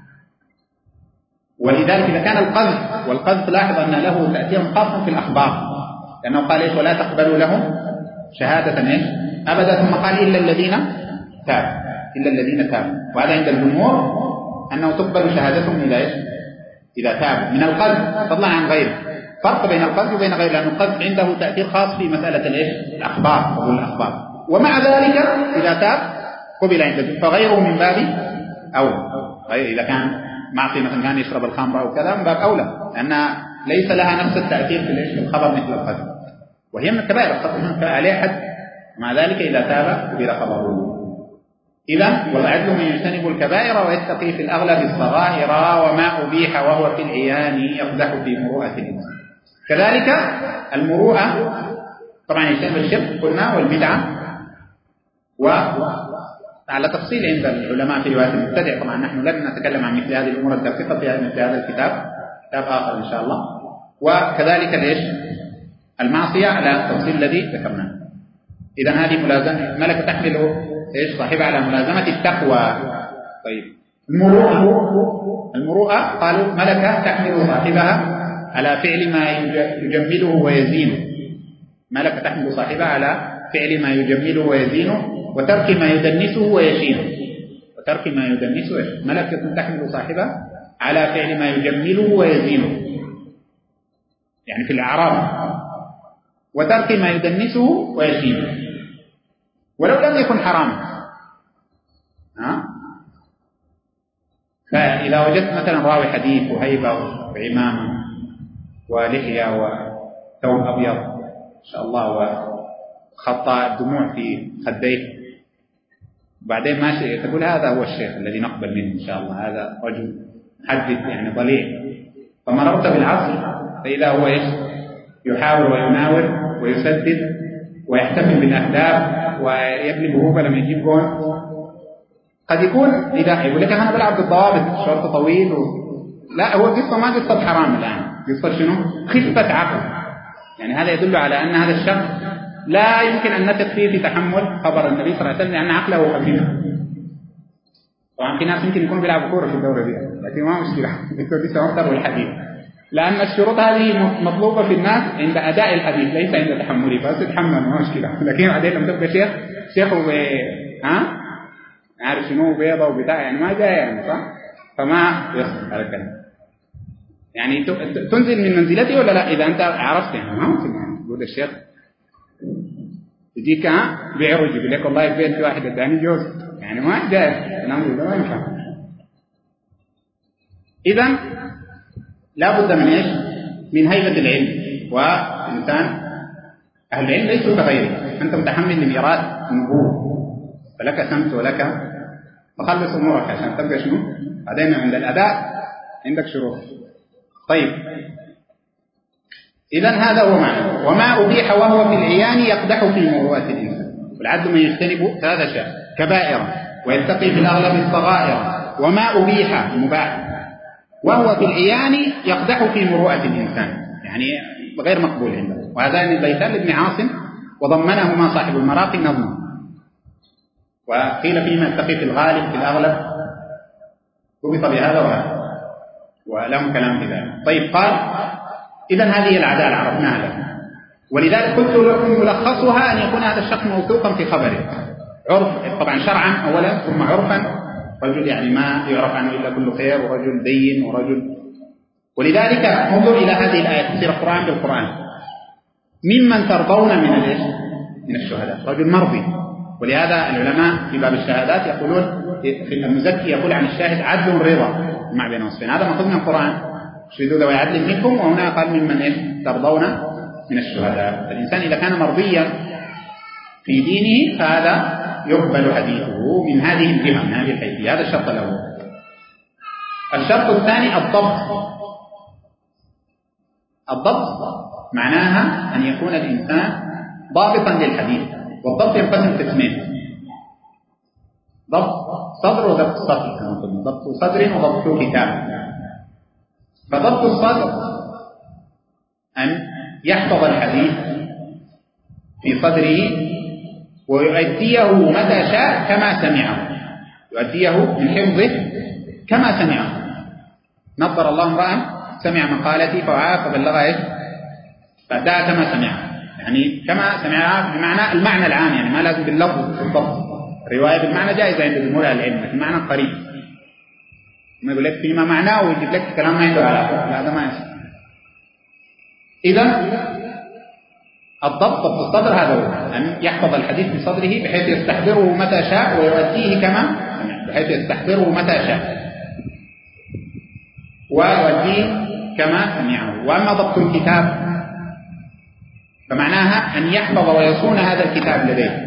ولذلك إذا كان القذف، والقذف لاحظ أن له تأثير خاص في الأخبار، لأنه قال إيش؟ ولا تقبلوا لهم شهادة إيش؟ أبدا، ثم قال إلا الذين تابوا، إلا الذين تابوا. وهذا عند الجمهور أنه تقبل شهادتهم إلى إيش؟ إذا تابوا من القذف، فضلا عن غيره. فرق بين القذف وبين غيره، لأن القذف عنده تأثير خاص في مسألة الإيش؟ الأخبار، قبول الأخبار. ومع ذلك إذا تاب قبل عند الجمهور، فغيره من باب أولى. إذا كان معصية مثلا كان يشرب الخمر أو كذا من باب أولى، لأن ليس لها نفس التأثير في الخبر مثل القذف، وهي من الكبائر، القذف عليه حد، ومع ذلك إذا تاب قبل خبره. إذا والعدل من يجتنب الكبائر ويتقي في الأغلب الصغائر، وما أبيح وهو في العيان يقدح في مروءة الإنسان. كذلك المروءة طبعا يجتنب الشرك قلنا والبدعة، وعلى تفصيل عند العلماء في رواية المبتدع. طبعا نحن لن نتكلم عن مثل هذه الأمور الدقيقة في مثل هذا الكتاب، كتاب آخر إن شاء الله. وكذلك المعصية على التفصيل الذي ذكرناه. إذا هذه ملازمة ملكة تحمل صاحبها على ملازمة التقوى. طيب المروءة قالوا ملكة تحمل صاحبها على فعل ما يجمله ويزينه، ملكة تحمل صاحبها على فعل ما يجمله ويزينه وترك ما يدنسه ويشينه، وترك ما يدنسه ويشينه. ملكة تحمل صاحبها على فعل ما يجمله ويزينه يعني في الأعراض، وترك ما يدنسه ويشينه ولو لم يكن حراما. فإذا وجدت مثلا راوي حديث وهيبة وعمامة ولحية وثوب أبيض إن شاء الله وخط دموع في خديه، وبعدين ماشي تقول هذا هو الشيخ الذي نقبل منه إن شاء الله، هذا رجل محدث يعني ضليع. فمررت بالعصر فإذا هو يحاول ويناور ويسدد ويحتفل بالأهداف ويبني بهوبة لما يجيب جون. قد يكون إذا يقول لك أنا بلعب بالضوابط شرط طويل لا، هو قصة ما قصة حرام الآن، قصة شنو؟ خفة عقل. يعني هذا يدل على أن هذا الشخص لا يمكن أن نثق فيه في تحمل خبر النبي صلى الله عليه وسلم، لأن عقله خفيف. طبعا في ناس يمكن يكونوا بيلعبوا كورة في الدورة دي، لكن ما مشكلة لسه مختار الحديث، لأن الشروط هذه مطلوبة في الناس عند أداء الحديث ليس عند تحمله، بس تتحمل ما مشكلة. لكن بعدين لما تبقى شيخ عارف شنو بيضة وبتاع يعني ما جاي يعني صح، فما يصل هذا الكلام. يعني تنزل من منزلته ولا لا؟ إذا أنت عرفت يعني ما ممكن يعني يقول الشيخ يجيك بيعرج يقول لك والله البيت في واحد الثاني جوز، يعني ما جاي الأمر ده ما ينفع. إذا لا بد من إيش؟ من هيبة العلم. وإنسان أهل العلم ليسوا كغيره، أنت متحمل لميراث النبوة فلك سمت ولك فخلص أمورك عشان تبقى شنو؟ بعدين عند الأداء عندك شروط. طيب إذن هذا هو معنى وما أبيح وهو في العيان يقدح في مروءة الإنسان. والعدل من يجتنب ثلاث أشياء: كبائر ويتقي في الأغلب الصغائر، وما أبيح مباح وهو في العيان يقدح في مروءة الإنسان، يعني غير مقبول عنده. وهذان البيتان لابن عاصم وضمنهما صاحب المراقي نظما، وقيل فيما يتقي في الغالب في الأغلب ربط بهذا وهذا ولهم كلام في ذلك. طيب قال إذن هذه العدالة عرفناها لكم، ولذلك قلت لكم ملخصها أن يكون هذا الشخص موثوقا في خبره، عرف طبعا شرعا أولا ثم عرفا، رجل يعني ما يعرف عنه إلا كل خير، ورجل دين ورجل. ولذلك انظر إلى هذه الآية تفسير القرآن بالقرآن: ممن ترضون من الشهداء، رجل مرضي. ولهذا العلماء في باب الشهادات يقولون في المزكي يقول عن الشاهد عدل رضا مع بين وصفين، هذا مأخوذ من القرآن: شهدوا ذوي عدل منكم، وهنا قال ممن ترضون من الشهداء. فالإنسان إذا كان مرضيا في دينه فهذا يقبل حديثه من هذه الجهة، من هذه الحيثية. هذا الشرط الأول. الشرط الثاني الضبط معناها أن يكون الإنسان ضابطا للحديث. والضبط ينقسم قسمين: ضبط صدر وضبط سطر كما قلنا، ضبط صدر وضبط كتاب. فضبط الصدر أن يحفظ الحديث في صدره ويؤديه متى شاء كما سمعه، يؤديه من حفظه كما سمعه. نظر الله امرأ سمع مقالتي فوعاها فبلغها فأداها كما سمعها، يعني كما سمعها بمعنى المعنى العام، يعني ما لازم باللفظ بالضبط. الرواية بالمعنى جائزة عند جمهور العلم، المعنى قريب. ما يقول لك فيما معناه ويجيب لك كلام ما عنده علاقة، لا هذا ما يصح. إذا الضبط الصدر هذا هو أن يحفظ الحديث بصدره بحيث يستحضره متى شاء ويؤديه كما سمع، بحيث يستحضره متى شاء ويؤديه كما سمعه. وأما ضبط الكتاب فمعناها أن يحفظ ويصون هذا الكتاب لديه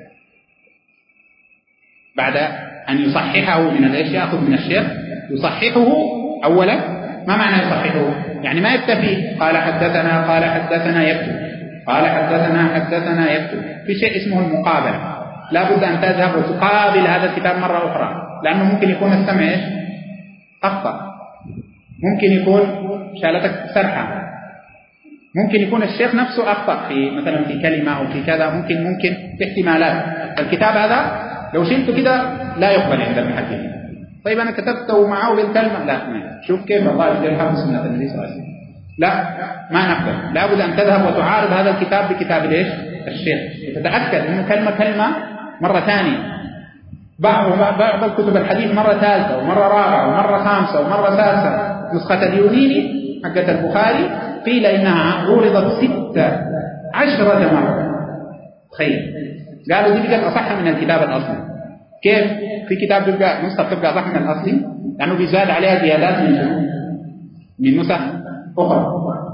بعد أن يصححه من الإيش، يأخذ من الشيخ يصححه أولا. ما معنى يصححه؟ يعني ما يكتفي قال حدثنا يكتب، قال حدثنا يكتب. في شيء اسمه المقابلة، لا بد أن تذهب وتقابل هذا الكتاب مرة أخرى، لأنه ممكن يكون السمع أخطأ، ممكن يكون شالتك سرحة، ممكن يكون الشيخ نفسه أخطأ في مثلا في كلمة أو في كذا، ممكن في احتمالات. الكتاب هذا لو شلته كده لا يقبل عند المحدثين. طيب أنا كتبته معه بالكلمة، لا شوف كيف الله يجعل حفظ سنة النبي صلى الله عليه وسلم، لا ما نقبل. لا بد أن تذهب وتعارض هذا الكتاب بكتاب ليش الشيخ، تتأكد أنه كلمة مرة ثانية. بعض الكتب الحديث مرة ثالثة ومرة رابعة ومرة خامسة ومرة سادسة. نسخة اليونيني حقت البخاري قيل إنها عورضت 16 مرة. تخيل، قالوا دي بقت أصح من الكتاب الأصلي. كيف؟ في كتاب تبقى نسخة تبقى أصح من الأصلي لأنه بيزاد عليها زيادات من نسخ أخرى.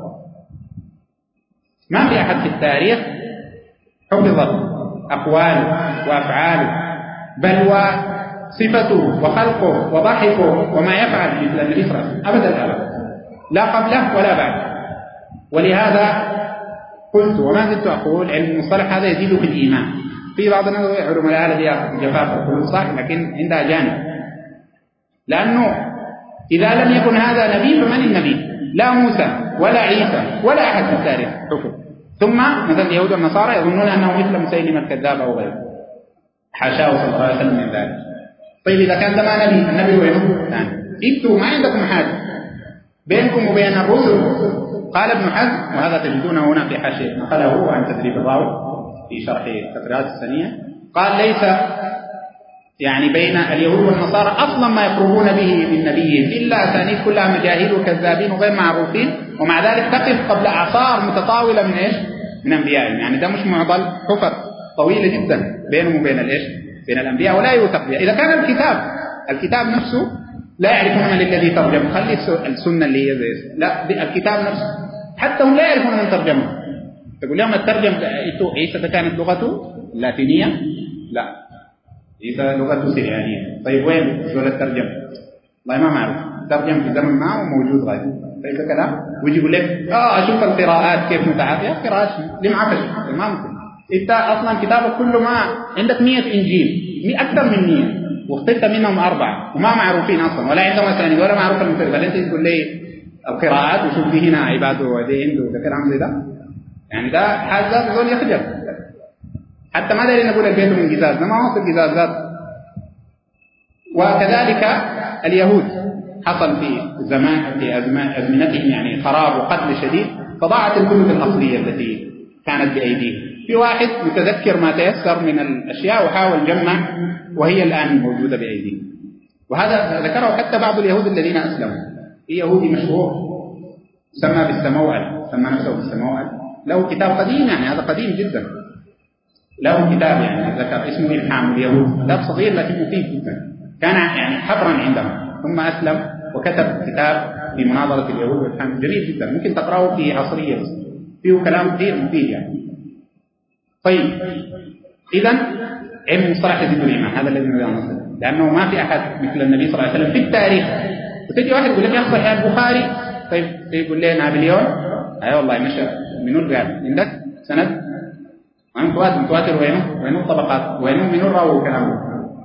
ما في أحد في التاريخ حفظت أقواله وأفعاله بل وصفته وخلقه وضحكه وما يفعل مثل النبي صلى الله عليه وسلم أبدا، لا قبله ولا بعد. ولهذا قلت وما زلت أقول علم المصطلح هذا يزيد في الإيمان. في بعض الناس علماء الذي جفاف يقولون صح، لكن عندها جانب، لأنه إذا لم يكن هذا نبي فمن النبي؟ لا موسى ولا عيسى ولا أحد في التاريخ حفظ. ثم مثلا اليهود والنصارى يظنون أنه مثل مسيلمة الكذاب أو غيره، حاشاه صلى الله عليه وسلم من ذلك. طيب إذا كان ده ما نبي، النبي وينه ثاني. انتوا ما عندكم حاجة بينكم وبين الرسل. قال ابن حزم، وهذا تجدونه هنا في حاشية نقله عن تدريب الراوي في شرح التقريرات السنية، قال ليس يعني بين اليهود والنصارى أصلا ما يقربون به من نبيهم إلا أسانيد كلها مجاهيل وكذابين وغير معروفين، ومع ذلك تقف قبل أعصار متطاولة من إيش؟ من أنبيائهم. يعني ده مش معضل، حفر طويلة جدا بينهم وبين الإيش؟ بين الأنبياء، ولا يوثق بها. إذا كان الكتاب نفسه لا يعرفون من الذي ترجم، خلي السنة اللي هي زي لا، الكتاب نفسه حتى هم لا يعرفون من ترجمه. تقول لهم الترجم عيسى كانت لغته لاتينية؟ لا، عيسى لغته سريانية. طيب وين زول الترجم؟ والله ما معروف، ترجم في زمن ما وموجود غير. طيب كلام ويجي يقول لك أشوف القراءات كيف متعافية. قراءات لم عفش ما ممكن. أنت أصلا كتابك كله ما عندك 100 إنجيل، أكثر من 100 واخترت منهم 4 وما معروفين أصلا، ولا عندهم أسانيد ولا معروف المفرد. بعدين أنت تقول لي القراءات وشوف دي هنا عباده ودي عنده ده كلام زي ده. يعني ده حاجة زول يخجل. حتى ما داري نقول البيت من جزاز، ما هو في الجزاز ذات. وكذلك اليهود حصل في أزمنتهم يعني خراب وقتل شديد، فضاعت الكتب الأصلية التي كانت بأيديهم. في واحد متذكر ما تيسر من الأشياء وحاول جمع، وهي الآن موجودة بأيديهم. وهذا ذكره حتى بعض اليهود الذين أسلموا. في يهودي مشهور سمى بالسموأل، سمى نفسه بالسموأل، له كتاب قديم، يعني هذا قديم جدا، له كتاب يعني ذكر اسمه إلحام اليهود، كتاب صغير لكن مفيد جدا، كان يعني حبرا عندهم، ثم أسلم وكتب كتاب في مناظرة اليهود والإلحام جميل جدا، ممكن تقرأه في عصرية بس فيه كلام كثير مفيد يعني. طيب إذن علم مصطلح يزيد الإيمان، هذا الذي نريد أن نصل، لأنه ما في أحد مثل النبي صلى الله عليه وسلم في التاريخ. وتجي واحد يقول لك يا صحيح البخاري، طيب يقول لي نابليون، أي والله مشى منو الرجال عندك سند؟ وين متواتر وينه الطبقات وينه منو الراوي كلامه.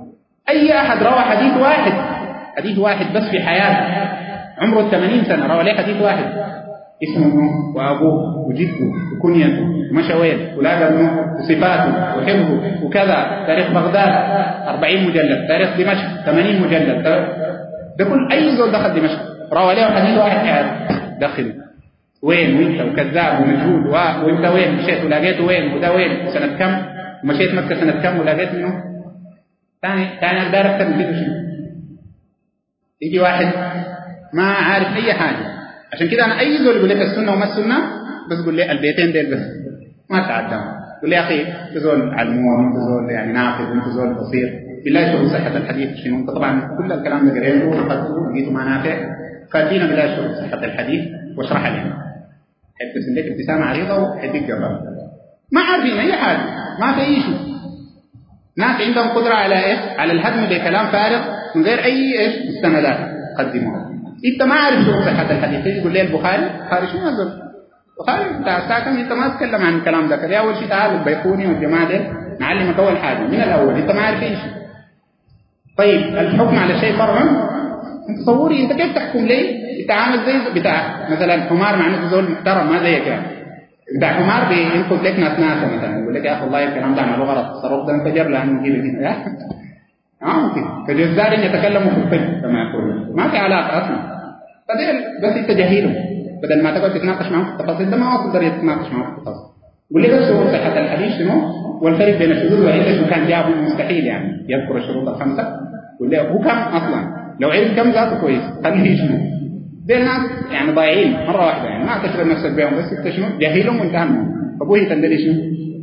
أي أحد روى حديث واحد بس في حياته، عمره 80 سنة روى ليه حديث واحد، اسمه وأبوه وجده وكنيته ومشى وين ولقى ابنه وصفاته وحفظه وكذا، تاريخ بغداد 40 مجلد، تاريخ دمشق 80 مجلد، ده كل أي زول دخل دمشق روى له حديث واحد حياته دخل وين وانت وكذاب ومجهول وانت وين مشيت ولقيته وين وده وين سنة كم ومشيت مكة سنة كم ولقيت منه ثاني أقدر أكثر من كده شنو. يجي واحد ما عارف أي حاجة، عشان كده أنا أي زول يقول لك السنة وما السنة بس قول لي البيتين ديل بس ما تعدهم، قول لي يا أخي أنت زول علمون وأنت زول يعني ناقد وأنت زول بصير بالله شو صحة الحديث شنو. أنت طبعا كل الكلام ده قريته وأخذته ولقيته ما نافع، فادينا بالله شو صحة الحديث واشرح لنا، ابتسم لك ابتسامة عريضة وحديك قبل ما عارفين أي حاجة، ما في أي شيء. ناس عندهم قدرة على إيش؟ على الهدم بكلام فارغ من غير أي إيش مستندات قدموها. أنت ما عارف شو صحة الحديث، تيجي تقول لي البخاري شو نزل البخاري بتاع ساكن، أنت ما تتكلم عن الكلام ده كده. أول شيء تعال البيقوني والجماعة دي نعلمك أول حاجة من الأول، أنت ما عارف أي شيء. طيب الحكم على شيء فرع، أنت تصوري أنت كيف تحكم ليه؟ أنت عامل زي بتاع مثلا حمار مع إنه زول محترم ما زيك يعني، بتاع حمار بينقذ لك ناس مثلا يقول لك يا أخي والله الكلام ده عمله غلط، التصرف ده انفجر لأنه كده كده ممكن كجزار يتكلموا في الطب كما يقولون، ما في علاقة أصلا. فديل بس أنت جاهله، بدل ما تقعد تتناقش معه في التفاصيل ده ما تقدر تتناقش معه في التفاصيل. قول لي بس هو صحة الحديث شنو والفرق بين الشذوذ والعلة شو كان جابه مستحيل يعني يذكر الشروط الخمسة، قول لي هو كم أصلا لو علم كم ذاته كويس خليه شنو. دي الناس يعني ضايعين مرة واحدة يعني ما تشغل نفسك بهم، بس انت شنو جاهلهم وانتهى فبوهي تندري شنو.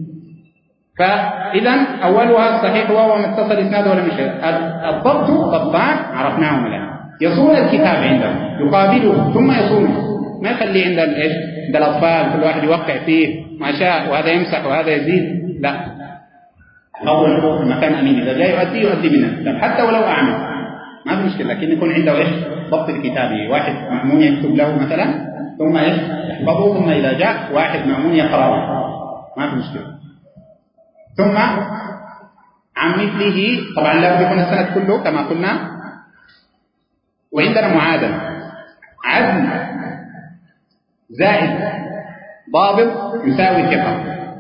فإذا أولها الصحيح وهو متصل إسناده ولا مش الضبط ضبطان عرفناهم الآن، يصون الكتاب عندهم يقابله ثم يصونه، ما يخلي عند الايش عند الأطفال كل واحد يوقع فيه ما شاء وهذا يمسح وهذا يزيد، لا أول الحروف المكان أمين، إذا جاء يؤدي من الكتاب حتى ولو أعمل ما في مشكلة، لكن يكون عنده ايش ضبط الكتابي، واحد مأمون يكتب له مثلا ثم ايش يحفظه، ثم إذا جاء واحد مأمون يقرأه ما في مشكلة. ثم عن مثله طبعا لا يكون السند كله كما قلنا. وعندنا معادلة عدل زائد ضابط يساوي ثقة،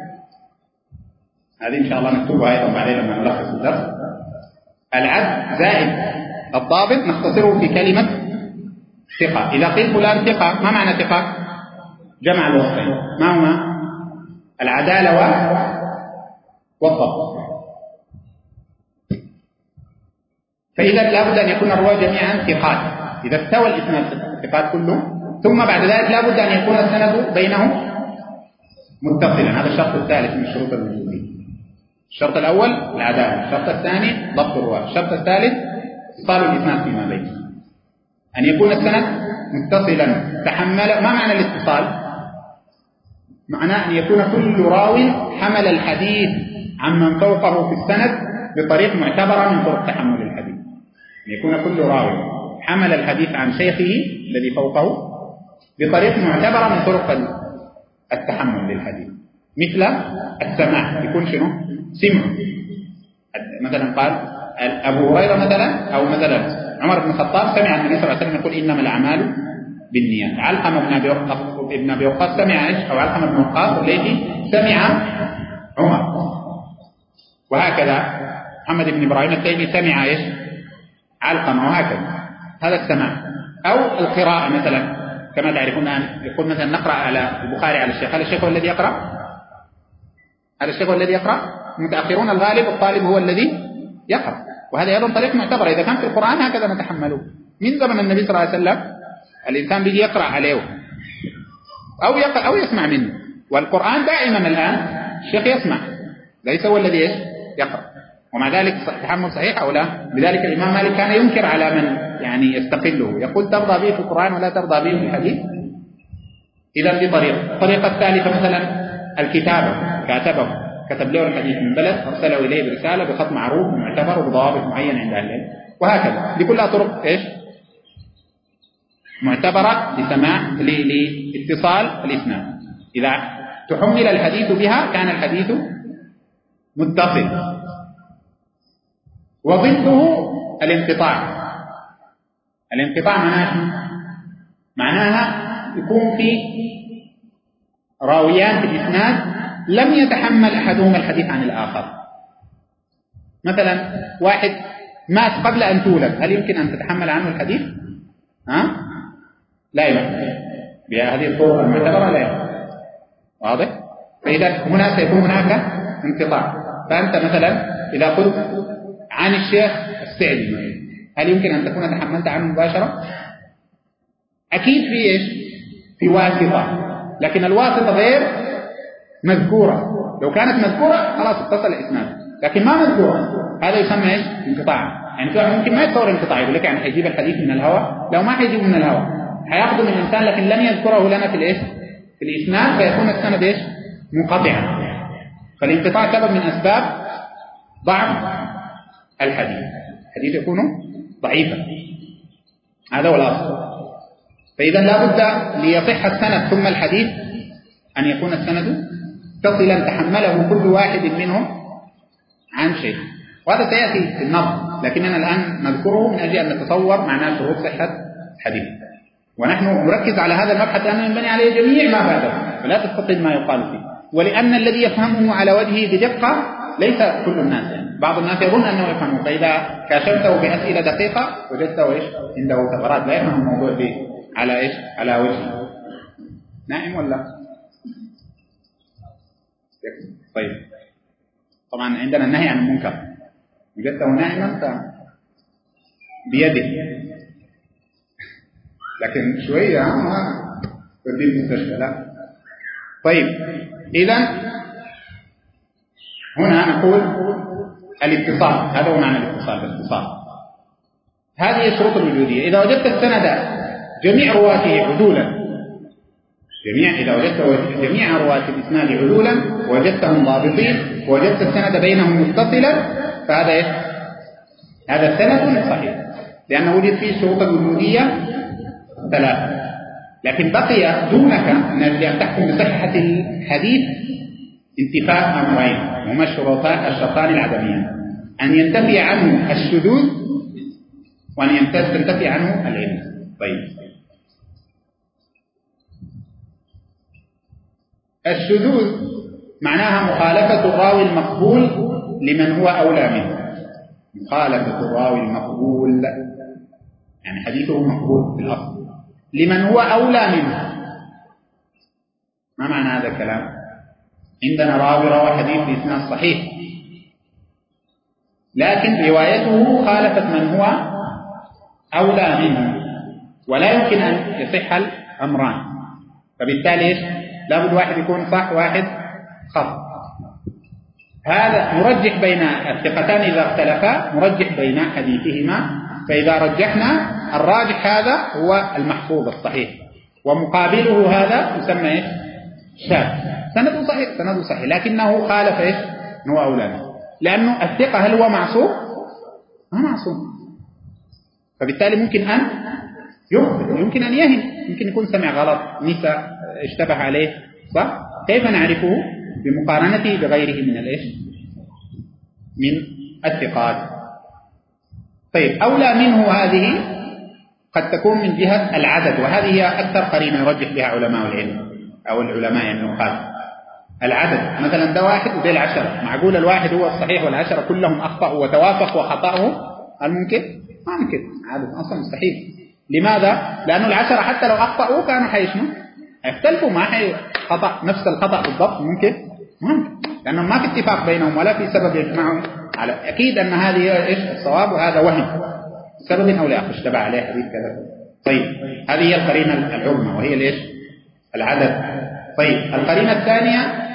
هذه إن شاء الله نكتبها أيضا بعدين لما نلخص الدرس. العدل زائد الضابط نختصره في كلمة ثقة. إذا قيل فلان ثقة ما معنى ثقة؟ جمع الوصفين، ما هما؟ العدالة والضبط. فإذا لابد أن يكون الرواة جميعا ثقات، إذا استوى الإسناد الثقات كله، ثم بعد ذلك لابد أن يكون السند بينهم متصلا، هذا الشرط الثالث من الشروط الوجودية. الشرط الأول العدالة، الشرط الثاني ضبط الرواة، الشرط الثالث اتصال الإسناد فيما بينه، أن يكون السند متصلا تحمل. ما معنى الاتصال؟ معناه أن يكون كل راو حمل الحديث عمن فوقه في السند بطريق معتبرة من طرق تحمل الحديث، أن يكون كل راو حمل الحديث عن شيخه الذي فوقه بطريق معتبرة من طرق التحمل للحديث، مثل السماع يكون شنو؟ سمع، مثلا قال أبو هريرة مثلا أو مثلا عمر بن الخطاب سمع النبي صلى الله عليه وسلم يقول إنما الأعمال بالنيات، علقمة ابن أبي وقاص سمع إيش؟ أو علقمة بن وقاص الليثي سمع عمر، وهكذا محمد بن إبراهيم التيمي سمع إيش؟ علقمة، وهكذا هذا السماع. أو القراءة مثلا كما تعرفون أن يقول مثلا نقرأ على البخاري على الشيخ، هل الشيخ هو الذي يقرأ؟ هل الشيخ هو الذي يقرأ؟ المتأخرون الغالب الطالب هو الذي يقرأ، وهذا أيضا طريق معتبرة. إذا كان في القرآن هكذا نتحمله من زمن النبي صلى الله عليه وسلم، الإنسان بيجي يقرأ عليه أو يسمع منه، والقرآن دائما الآن الشيخ يسمع ليس هو الذي يقرأ، ومع ذلك تحمل صحيح أو لا؟ لذلك الإمام مالك كان ينكر على من يعني يستقله، يقول ترضى به في القرآن ولا ترضى به في الحديث. إذا دي الطريقة الثالثة مثلا الكتابة، كتب له الحديث من بلد أرسله إليه برسالة بخط معروف معتبر وبضوابط معين عند أهل العلم، وهكذا دي كلها طرق إيش؟ معتبرة لسماع لاتصال الإسناد. إذا تحمل الحديث بها كان الحديث متصل. وضده الانقطاع. الانقطاع معناها يكون في راويان في الإسناد لم يتحمل أحدهما الحديث عن الآخر. مثلا واحد مات قبل أن تولد، هل يمكن أن تتحمل عنه الحديث؟ لا يمكن بهذه الطرق المعتبرة، لا يمكن. واضح؟ فإذا هنا سيكون هناك انقطاع. فأنت مثلا إذا قلت عن الشيخ السعدي، هل يمكن أن تكون تحملت عنه مباشرة؟ أكيد في إيش؟ في واسطة، لكن الواسطة غير مذكورة. لو كانت مذكورة خلاص اتصل الإسناد، لكن ما مذكورة، هذا يسمى إيش؟ انقطاع. يعني ممكن ما يتصور انقطاع، يقول لك يعني حيجيب الحديث من الهواء. لو ما حيجيب من الهواء حياخذ من الإنسان لكن لم يذكره لنا في الإيش؟ في الإسناد، فيكون السند إيش؟ منقطعا. فالانقطاع سبب من أسباب ضعف الحديث يكون ضعيفا، هذا هو الأصل. فإذا لا بد ليصح السند ثم الحديث أن يكون السند تصلا تحمله كل واحد منهم عن شيء، وهذا سيأتي في النظر، لكننا الآن نذكره من أجل أن نتصور معناه شروط صحة الحديث. ونحن نركز على هذا المبحث لأنه ينبني عليه جميع ما بعده، فلا تستطيل ما يقال فيه. ولأن الذي يفهمه على وجهه بدقة ليس كل الناس، يعني بعض الناس يظن أنه يفهمه، فإذا كاشفته بأسئلة دقيقة وجدته إيش؟ عنده ثغرات، لا يفهم الموضوع به على إيش؟ على وجهه. نائم ولا؟ طيب، طبعا عندنا النهي عن المنكر، وجدته نائما بيده، لكن شوية ما توديه المستشفى، لا. طيب، إذا هنا نقول الاتصال، هذا هو معنى الاتصال باختصار. هذه الشروط الوجودية. إذا وجدت السند جميع رواته عدولا، إذا وجدت جميع رواة الإسناد عدولا وجدتهم ضابطين ووجدت السند بينهم متصلا، فهذا إيش؟ هذا السند صحيح، لأنه وجد فيه الشروط الوجودية ثلاثة. لكن بقي دونك من أجل أن تحكم بصحة الحديث انتفاء أمرين هما الشرطان العدميان: أن ينتفي عنه الشذوذ وأن تنتفي عنه العلة. طيب، الشذوذ معناها مخالفة الراوي المقبول لمن هو أولى منه. مخالفة الراوي المقبول يعني حديثه مقبول في الأصل لمن هو أولى منه. ما معنى هذا الكلام؟ عندنا راوي روى حديث بإسناد صحيح، لكن روايته خالفت من هو أولى منه، ولا يمكن أن يصح الأمران. فبالتالي لابد واحد يكون صح واحد خطأ. هذا نرجح بين الثقتان إذا اختلفا، نرجح بين حديثهما. فإذا رجحنا الراجح هذا هو المحفوظ الصحيح، ومقابله هذا يسمى شاذ. سنده صحيح لكنه خالف هو أولى منه، لأنه الثقة هل هو معصوم؟ ما معصوم. فبالتالي ممكن أن يخطئ، يمكن أن يهم، يمكن يكون سمع غلط، نسى، اشتبه عليه، صح؟ كيف نعرفه؟ بمقارنته بغيره من الثقات. طيب، أولى منه هذه قد تكون من جهة العدد، وهذه هي أكثر قرينة يرجح بها علماء العلم أو العلماء النقاد. العدد مثلا ده واحد وده 10، معقول الواحد هو الصحيح والعشرة كلهم أخطأوا وتوافق وخطأه؟ هل ممكن؟ ما ممكن، عدد أصلا مستحيل. لماذا؟ لأنه 10 حتى لو أخطأوا كانوا هيختلفوا، ما خطأ نفس الخطأ بالضبط. ممكن؟ لأنهم ما في اتفاق بينهم ولا في سبب يجمعهم على أكيد أن هذه الصواب وهذا وهم سبب أو لآخر اشتبه عليه حديث كذا. طيب، هذه هي القرينة العظمى وهي العدد. طيب، القرينة الثانية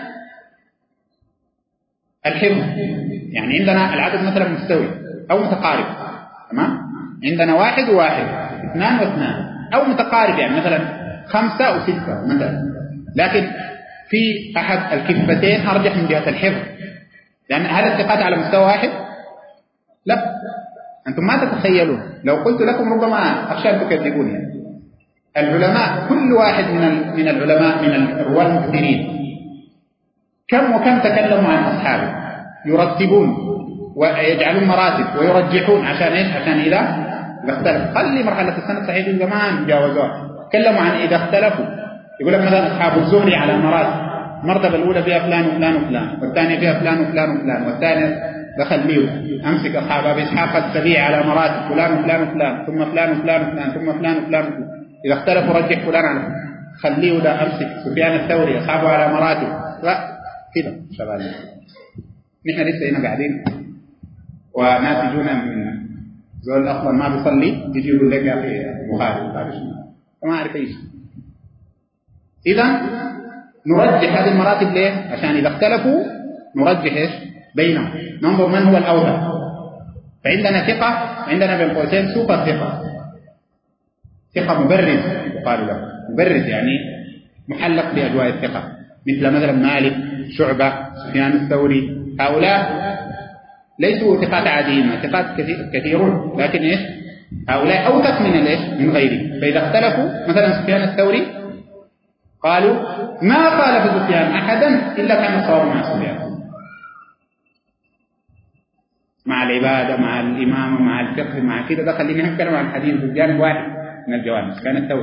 الحفظ. يعني عندنا العدد مثلا مستوي أو متقارب، تمام؟ عندنا 1 و1، 2 و2، أو متقارب، يعني مثلا 5 و6 مثلا، لكن في أحد الكفتين أرجح من جهة الحفظ. لأن هل الثقات على مستوى واحد؟ لا، أنتم ما تتخيلون. لو قلت لكم ربما أخشى أن تكذبوني. العلماء كل واحد من العلماء من الرواة المكثرين كم وكم تكلموا عن أصحابه، يرتبون ويجعلون مراتب ويرجحون عشان إيش؟ عشان إذا اختلف. خلي مرحلة السند صحيح من زمان جاوزوها. تكلموا عن إذا اختلفوا، يقول لك مثلا أصحاب الزهري على مراتب، المرتبة الأولى فيها فلان وفلان وفلان، والثانية فيها فلان وفلان وفلان، والثانية دخل ليه. أمسك أصحاب أبي إسحاق السبيعي على مراتب فلان وفلان وفلان، ثم فلان وفلان وفلان، ثم فلان وفلان وفلان. إذا اختلفوا رجح فلان على خليه. ده أمسك سفيان الثوري أصحابه على مراتب. لا كده شباب، نحن لسه هنا قاعدين وناس يجونا من زول أصلا ما بيصلي يجي يقول لك يا أخي بخاري ما أعرف أي شيء. إذا نرجح هذه المراتب ليه؟ عشان إذا اختلفوا نرجح إيش؟ بينهم، ننظر من هو الأولى. فعندنا ثقة، عندنا بين قوسين سوبر ثقة، ثقة مبرز يقال له، مبرز يعني محلق بأجواء الثقة، مثل مثلا مالك، شعبة، سفيان الثوري. هؤلاء ليسوا ثقات عاديين، ثقات كثيرون، لكن إيش؟ هؤلاء أوثق من الإيش؟ من غيره. فإذا اختلفوا مثلا سفيان الثوري قالوا ما خالف سفيان أحدا إلا كان الصواب مع سفيان، مع العبادة، مع الإمامة، مع الفقه، مع كده. ده خلينا نتكلم عن الحديث بجانب واحد من الجوانب، سفيان الثوري.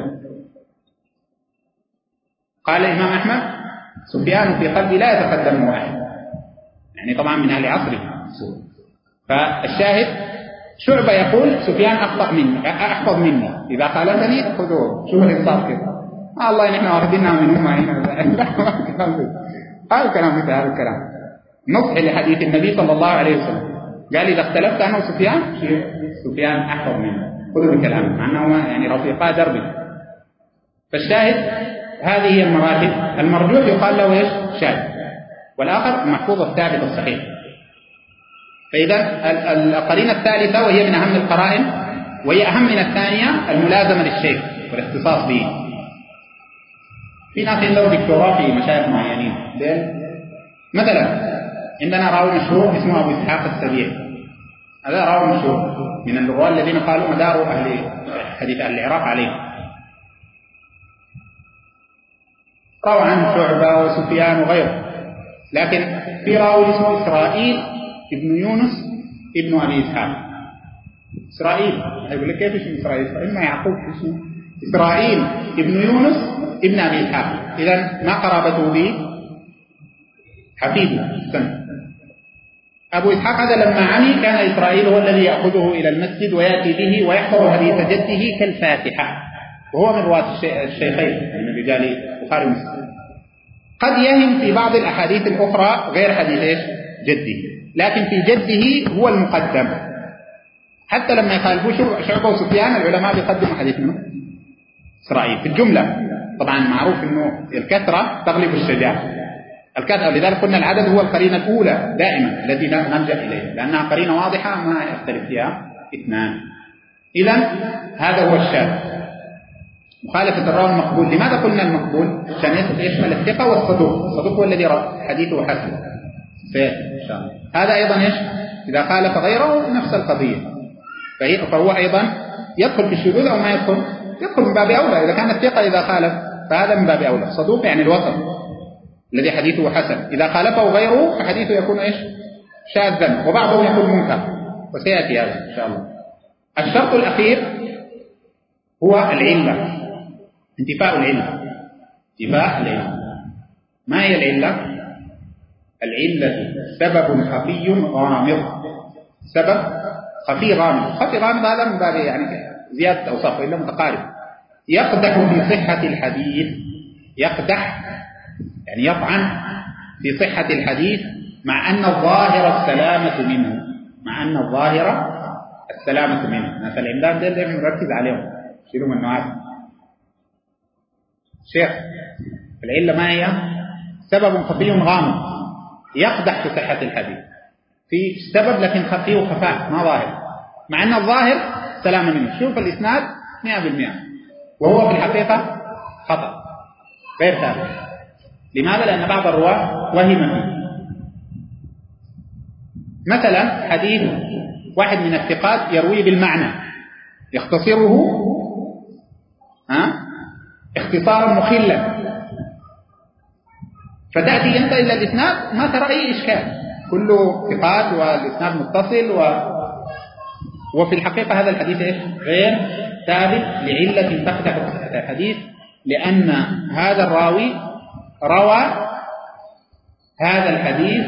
قال الإمام أحمد سفيان في قلبي لا يتقدم واحد، يعني طبعا من أهل عصره. فالشاهد شعبة يقول سفيان أحفظ مني، إذا خالفني خذوه. شوف الإنصاف كده. الله نحن واخدينها من هم هنا. هذا الكلام مثل هذا الكلام نصح لحديث النبي صلى الله عليه وسلم، قال إذا اختلفت أنا وسفيان سفيان أحفظ مني، خذوا بكلامه، مع أنهما يعني رفيقا دربي. فالشاهد هذه هي المراتب. المرجوح يقال له إيش؟ شاذ، والآخر المحفوظ الثابت الصحيح. فإذا القرينة الثالثة وهي من أهم القرائن، وهي أهم من الثانية، الملازمة للشيخ والاختصاص به. في ناس عندهم دكتوراه في مشايخ معينين. مثلا عندنا راوي مشهور اسمه أبو إسحاق السبيعي، هذا راوي مشهور من الرواه الذين قالوا مدار أهل حديث أهل العراق عليه. روى عنه شعبة وسفيان وغيره. لكن في راوي اسمه إسرائيل ابن يونس ابن أبي إسحاق. إسرائيل يقول لك كيف اسمه إسرائيل؟ إسرائيل ما يعقوب اسمه إسرائيل ابن يونس ابن أبي إسحاق. إذن ما قرابته به؟ حفيده سنة. أبو إسحاق هذا لما عمي كان إسرائيل هو الذي يأخذه إلى المسجد ويأتي به ويحفظ حديث جده كالفاتحة، وهو من رواة الشيخين من رجال البخاري ومسلم. قد يهم في بعض الأحاديث الأخرى غير حديث جده، لكن في جده هو المقدم. حتى لما يخالفوا شعبة وسفيان العلماء يقدموا حديث منه إسرائيل في الجملة. طبعا معروف أنه الكثرة تغلب الشجاعة، الكثرة، لذلك قلنا العدد هو القرينة الأولى دائما التي نلجأ إليها، لأنها قرينة واضحة ما يختلف فيها اثنان. إذن هذا هو الشاذ، مخالفة الراوي المقبول. لماذا قلنا المقبول؟ عشان يشمل الثقة والصدوق. الصدوق هو الذي حديثه حسن إن شاء الله. هذا أيضا إيش؟ إذا خالف غيره نفس القضية، فهو أيضا يدخل في الشذوذ أو ما يدخل من باب أولى. إذا كان الثقة إذا خالف فهذا من باب أولى. صدوق يعني الوسط الذي حديثه حسن، إذا خالفه غيره فحديثه يكون إيش؟ شاذا، وبعضهم يكون منكر، وسيأتي هذا إن شاء الله. الشرط الأخير هو العلة، انتفاء العلة. انتفاء العلة. ما هي العلة؟ العلة سبب خفي غامض. سبب خفي غامض. خفي غامض هذا من باب يعني زيادة أوصاف إلا متقارب. يقدح في صحة الحديث، يقدح يعني يطعن في صحة الحديث، مع أن الظاهر السلامة منه، مع أن الظاهر السلامة منه. ناس العمدان دول دائما نركز عليهم، شيلوا من نوعات. شيخ العلة ما هي؟ سبب خفي غامض يقدح في صحة الحديث. في سبب لكن خفي وخفاء ما ظاهر، مع أن الظاهر سلامة منه. شوف الإسناد 100% وهو في الحقيقة خطأ غير ثابت. لماذا؟ لأن بعض الرواة وهم فيه. مثلا حديث واحد من الثقات يروي بالمعنى يختصره اختصارا مخلا، فتأتي أنت إلى الإسناد ما ترى أي إشكال، كله ثقات والإسناد متصل وفي الحقيقة هذا الحديث غير ثابت لعلة تفتح الحديث، لأن هذا الراوي روى هذا الحديث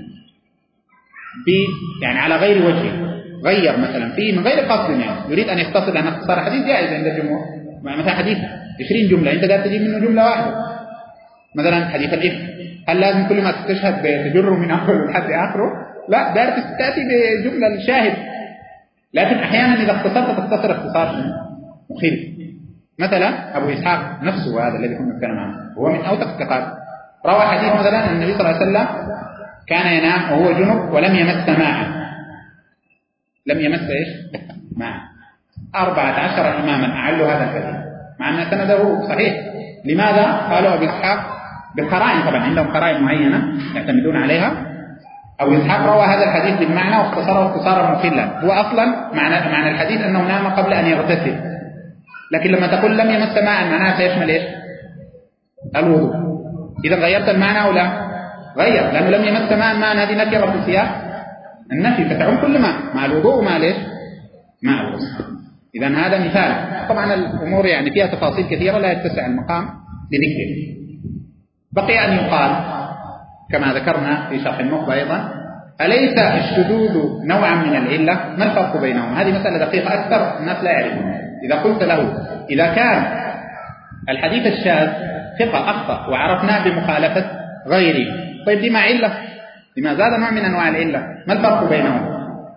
يعني على غير وجه، غير مثلا فيه من غير قصد، يعني يريد أن يختصر، لأن اختصار الحديث جائز عند الجمهور. مثلا حديث 20 جملة أنت قاعد تجيب منه جملة واحدة، مثلا حديث الإفك، هل لازم كل ما تستشهد تجره من أوله لحد آخره؟ لا، دار تأتي بجملة الشاهد. لكن أحيانا إذا اختصرت تختصر اختصار مخيف. مثلا أبو إسحاق نفسه هذا الذي كنا نتكلم عنه هو من أوثق الثقات، روى حديث مثلا أن النبي صلى الله عليه وسلم كان ينام وهو جنب ولم يمس ماء، لم يمس ماء. 14 إماما أعلوا هذا الحديث مع أن سنده صحيح. لماذا؟ قالوا أبو إسحاق بالقرائن، طبعا عندهم قرائن معينة يعتمدون عليها. أبو إسحاق روى هذا الحديث بالمعنى واختصره اختصارا مخلا. هو أصلا معنى الحديث أنه نام قبل أن يغتسل، لكن لما تقول لم يمس ماء معناها سيشمل الوضوء. إذا غيرت المعنى أو لا؟ غير، لأنه لم يمس ماء هذه نكرة في سياق النفي فتعم كل ماء مع الوضوء مع مع الوضوء. إذا هذا مثال. طبعا الأمور يعني فيها تفاصيل كثيرة لا يتسع المقام لذكره. بقي أن يقال كما ذكرنا في شرح النخبة أيضا، أليس الشذوذ نوعا من العلة؟ ما الفرق بينهم؟ هذه مسألة دقيقة أكثر الناس لا يعرفون. إذا قلت له إذا كان الحديث الشاذ ثقة أخطأ وعرفناه بمخالفة غيره، طيب لما علة؟ لما زاد نوع من أنواع العلة؟ ما الفرق بينهم؟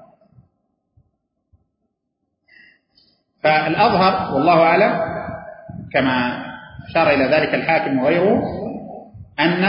فالأظهر والله أعلم كما أشار إلى ذلك الحاكم وغيره أن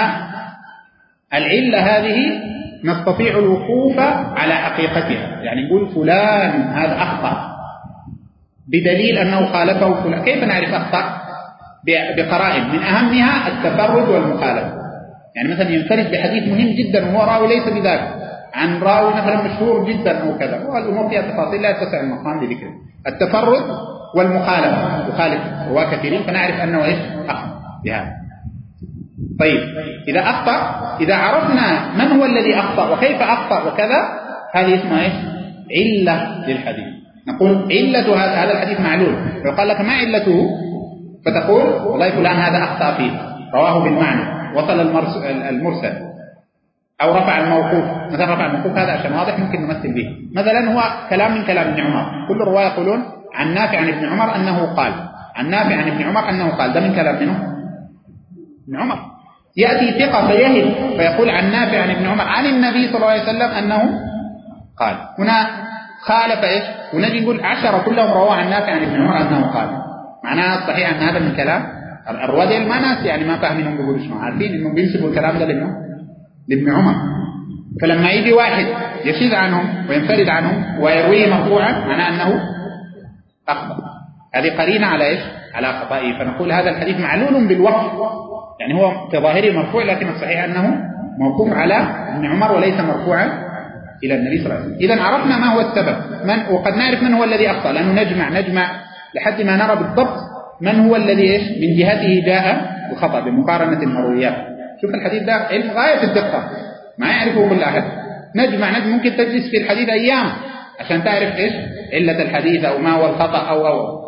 العلة هذه نستطيع الوقوف على حقيقتها، يعني نقول فلان هذا أخطأ بدليل أنه خالفه فلان. كيف نعرف أخطأ؟ بقرائن، من أهمها التفرد والمخالفة. يعني مثلا ينفرد بحديث مهم جدا وهو راوي ليس بذاك عن راوي مثلا مشهور جدا أو كذا، والأمور فيها تفاصيل لا يتسع المقام لذكره. التفرد والمخالفة، يخالف رواه كثيرين فنعرف أنه أخطأ بهذا. طيب إذا أخطأ، إذا عرفنا من هو الذي أخطأ وكيف أخطأ وكذا، هذه اسمها علة للحديث. نقول علة هذا الحديث معلول. لو قال لك ما علته فتقول والله فلان هذا أخطأ فيه، رواه بالمعنى، وصل المرسل، أو رفع الموقوف. مثلا رفع الموقوف هذا عشان واضح ممكن نمثل به، مثلا هو كلام من كلام ابن عمر، كل الرواة يقولون عن نافع عن ابن عمر أنه قال، عن نافع عن ابن عمر أنه قال، ده من كلام ابن عمر. يأتي ثقة فيهد فيقول عن نافع عن ابن عمر عن النبي صلى الله عليه وسلم أنه قال. هنا خالف ونجي نقول 10 كلهم رواه عن نافع عن ابن عمر أنه قال. معناها الصحيح أن هذا من كلام الرواة ديل ما ناس يعني ما فاهمينهم بيقولوا شنو، عارفين إنهم بينسبوا الكلام ده لابن عمر. فلما يجي واحد يشذ عنهم وينفرد عنهم ويرويه مرفوعا معناه أنه أخطأ. هذه قرينة على على خطئه. فنقول هذا الحديث معلول بالوقف، يعني هو في ظاهره مرفوع لكن الصحيح أنه موقوف على ابن عمر وليس مرفوعا إلى النبي صلى الله عليه وسلم. إذن عرفنا ما هو السبب وقد نعرف من هو الذي أخطأ، لأنه نجمع لحد ما نرى بالضبط من هو الذي من جهته جاء بخطأ بمقارنة المرويات. شوف الحديث ده غاية الدقة ما يعرفه كل أحد. نجمع ممكن تجلس في الحديث أيام عشان تعرف علة الحديث أو ما هو الخطأ أو.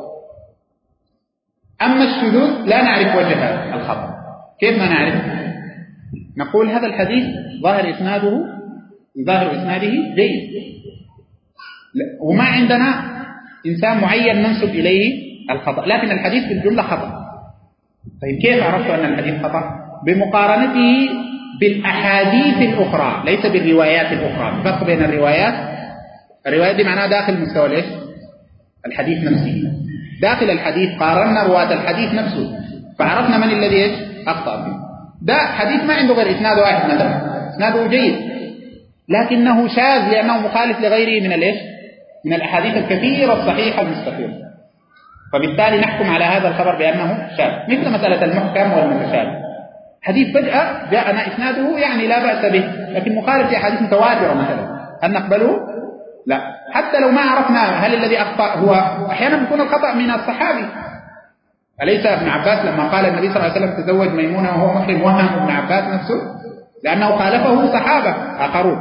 أما الشذوذ لا نعرف وجه الخطأ. كيف ما نعرف؟ نقول هذا الحديث ظاهر إسناده جيد وما عندنا إنسان معين ننسب إليه الخطأ، لكن الحديث بالجملة خطأ. طيب كيف عرفت أن الحديث خطأ؟ بمقارنته بالأحاديث الأخرى ليس بالروايات الأخرى. الفرق بين الروايات دي معناها داخل مستوى الحديث نفسه. داخل الحديث قارنا رواة الحديث نفسه فعرفنا من الذي أخطأ فيه. ده حديث ما عنده غير إسناد واحد مثلا، إسناده جيد لكنه شاذ لأنه مخالف لغيره من الأحاديث الكثيرة الصحيحة المستقيمة، فبالتالي نحكم على هذا الخبر بأنه شاذ. مثل مسألة المحكم والمتشابه، حديث فجأة جاءنا إسناده يعني لا بأس به لكن مخالف لأحاديث متواترة مثلا، هل نقبله؟ لا. حتى لو ما عرفنا هل الذي أخطأ هو، أحيانا يكون الخطأ من الصحابي. أليس ابن عباس لما قال النبي صلى الله عليه وسلم تزوج ميمونة وهو محرم وهم ابن عباس نفسه لأنه خالفه صحابة آخرون،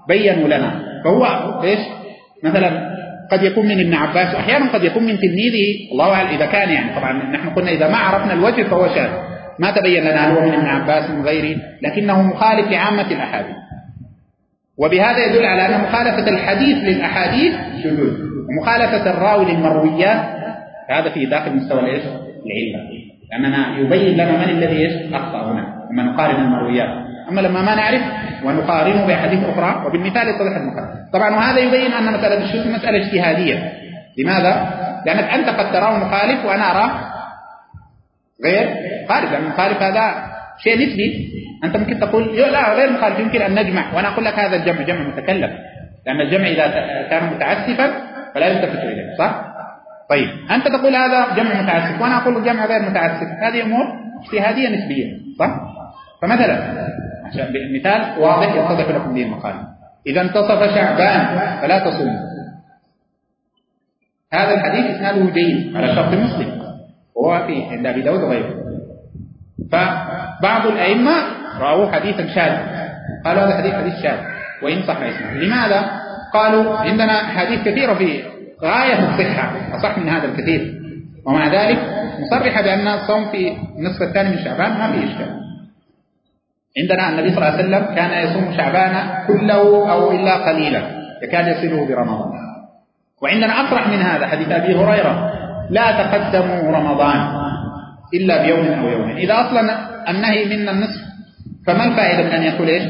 بيّنوا لنا. فهو إيش مثلا قد يكون من ابن عباس، وأحيانا قد يكون من تلميذه، الله أعلم إذا كان، يعني طبعا نحن قلنا إذا ما عرفنا الوجه فهو شاذ، ما تبين لنا هل هو من ابن عباس من غيره، لكنه مخالف لعامة الأحاديث. وبهذا يدل على أن مخالفة الحديث للأحاديث شذوذ، ومخالفة الراوي للمرويات هذا في داخل مستوى الإيش؟ العلة، لأننا يبين لنا من الذي إيش؟ أخطأ هنا لما نقارن المرويات. أما لما ما نعرف ونقارنه بأحاديث أخرى وبالمثال يتضح المقارنة. طبعا وهذا يبين أن مسألة الشذوذ مسألة اجتهادية. لماذا؟ لأنك أنت قد تراه مخالف وأنا أراه غير مخالف، لأن المخالف هذا شيء نسبي. أنت ممكن تقول لا غير مخالف يمكن أن نجمع، وأنا أقول لك هذا الجمع جمع متكلف، لأن الجمع إذا كان متعسفا فلا يلتفت إليه، صح؟ طيب أنت تقول هذا جمع متعسف وأنا أقول جمع غير متعسف، هذه أمور اجتهادية نسبية، صح؟ فمثلا عشان مثال واضح يتضح لكم به المقال، إذا انتصف شعبان فلا تصوموا، هذا الحديث إسناده جيد على شرط مسلم وهو في عند أبي داود وغيره. فبعض الأئمة رأوا حديثا شاذ، قالوا هذا حديث شاذ وإن صح اسمه. لماذا؟ قالوا عندنا حديث كثيرة في غاية الصحة أصح من هذا الكثير، ومع ذلك مصرحة بأن الصوم في النصف الثاني من شعبان ما فيه إشكال. عندنا النبي صلى الله عليه وسلم كان يصوم شعبان كله أو إلا قليلا يكاد يصله برمضان. وعندنا أصرح من هذا حديث أبي هريرة لا تقدموا رمضان إلا بيوم أو يومين. إذا أصلا النهي من النصف فما الفائدة من أن يقول إيش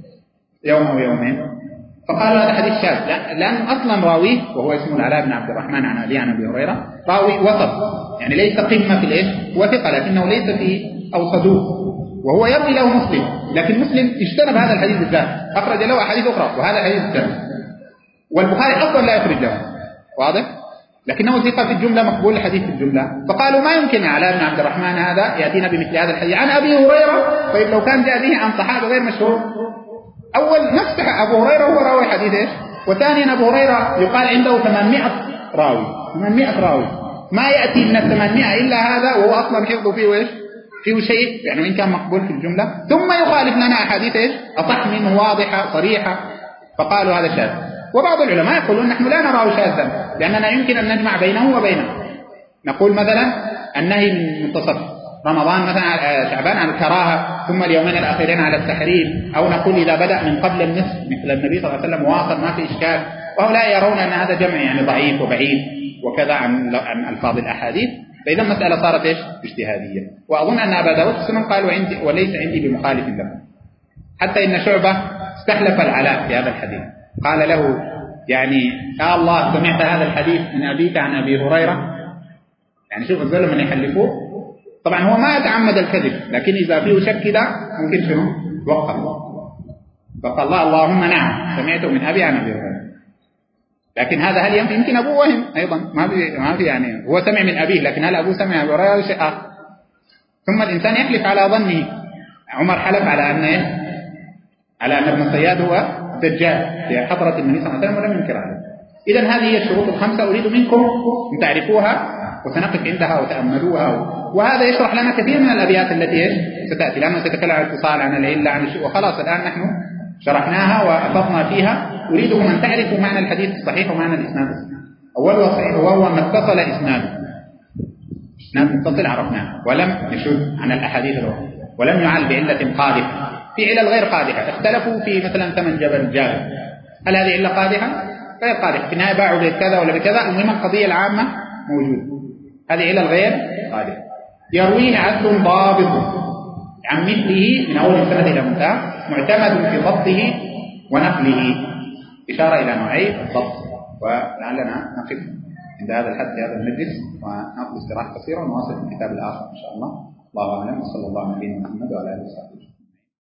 يوم أو يومين؟ فقالوا هذا حديث شاذ، لأن أصلا راويه وهو اسمه العلاء بن عبد الرحمن عن أبي عن أبي هريرة راوي وسط، يعني ليس قمة في الإيش، هو ثقة لكنه ليس في أو صدوق، وهو يروي له مسلم، لكن مسلم اجتنب هذا الحديث بالذات، أخرج له أحاديث أخرى وهذا الحديث اجتنب، والبخاري أصلا لا يخرج له، واضح؟ لكنه ثقة في الجملة مقبول الحديث في الجملة. فقالوا ما يمكن على بن عبد الرحمن هذا يأتينا بمثل هذا الحديث عن أبي هريرة. طيب لو كان جاء به عن صحابة غير مشهور، أول نفتح أبو هريرة هو راوي حديث إيش، وثانيا أبو هريرة يقال عنده 800 راوي، 800 راوي، ما يأتي من 800 إلا هذا وهو أصلا حفظه فيه إيش، فيه شيء يعني وإن كان مقبول في الجملة، ثم يخالف لنا أحاديث إيش أصح منه واضحة صريحة، فقالوا هذا شاذ. وبعض العلماء يقولون نحن لا نراه شاذا لأننا يمكن أن نجمع بينه وبينه، نقول مثلا النهي من منتصف رمضان مثلا شعبان على الكراهة ثم اليومين الأخيرين على التحريم، أو نقول إذا بدأ من قبل النصف مثل النبي صلى الله عليه وسلم واصل ما في إشكال، وهؤلاء يرون أن هذا جمع يعني ضعيف وبعيد وكذا عن ألفاظ الأحاديث. فإذا المسألة صارت إيش اجتهادية. وأظن أن أبا داود السنن قال وليس عندي بمخالف له، حتى إن شعبة استحلف العلاء في هذا الحديث قال له يعني يا الله سمعت هذا الحديث من أبيك عن أبي هريرة، يعني شوف الظلم من يحلفوه. طبعا هو ما يتعمد الكذب، لكن إذا فيه شك كده ممكن شنو توقف، فقال الله اللهم نعم سمعته من أبي عن أبي هريرة. لكن هذا هل يمكن أبوه وهم أيضا ما في يعني هو سمع من أبيه، لكن هل أبوه سمع أبي هريرة شيء آخر. ثم الإنسان يحلف على ظنه، عمر حلف على أن على أن ابن صياد هو دجال في حضرة النبي صلى الله عليه وسلم ولم ينكر عليه. إذن هذه هي الشروط الخمسة أريد منكم أن تعرفوها وسنقف عندها وتأملوها، وهذا يشرح لنا كثير من الأبيات التي ستأتي، لأنه سيتكلم عن الاتصال عن العلة عن الشيء، وخلاص الآن نحن شرحناها وأفضنا فيها. أريدكم أن تعرفوا معنى الحديث الصحيح ومعنى الإسناد الصحيح. أول وصحيح وهو ما اتصل إسناده، إسناد متصل عرفناه ولم يشذ عن الأحاديث الأخرى ولم يعل بعلة قادحة. في علل غير قادحة اختلفوا في مثلا ثمن جبل جابر، هل هذه علة قادحة؟ غير قادحة، في النهاية باعوا بكذا ولا بكذا، المهم القضية العامة موجودة، هذه علل غير قادحة. يرويه عدل ضابط عن مثله من أول السنة إلى منتهى معتمد في ضبطه ونقله، إشارة إلى نوعي الضبط. ولعلنا نقف عند هذا الحد في هذا المجلس ونأخذ استراحة قصيرة ونواصل في الكتاب الآخر إن شاء الله. الله أعلم، وصلى الله على نبينا محمد وعلى آله وصحبه.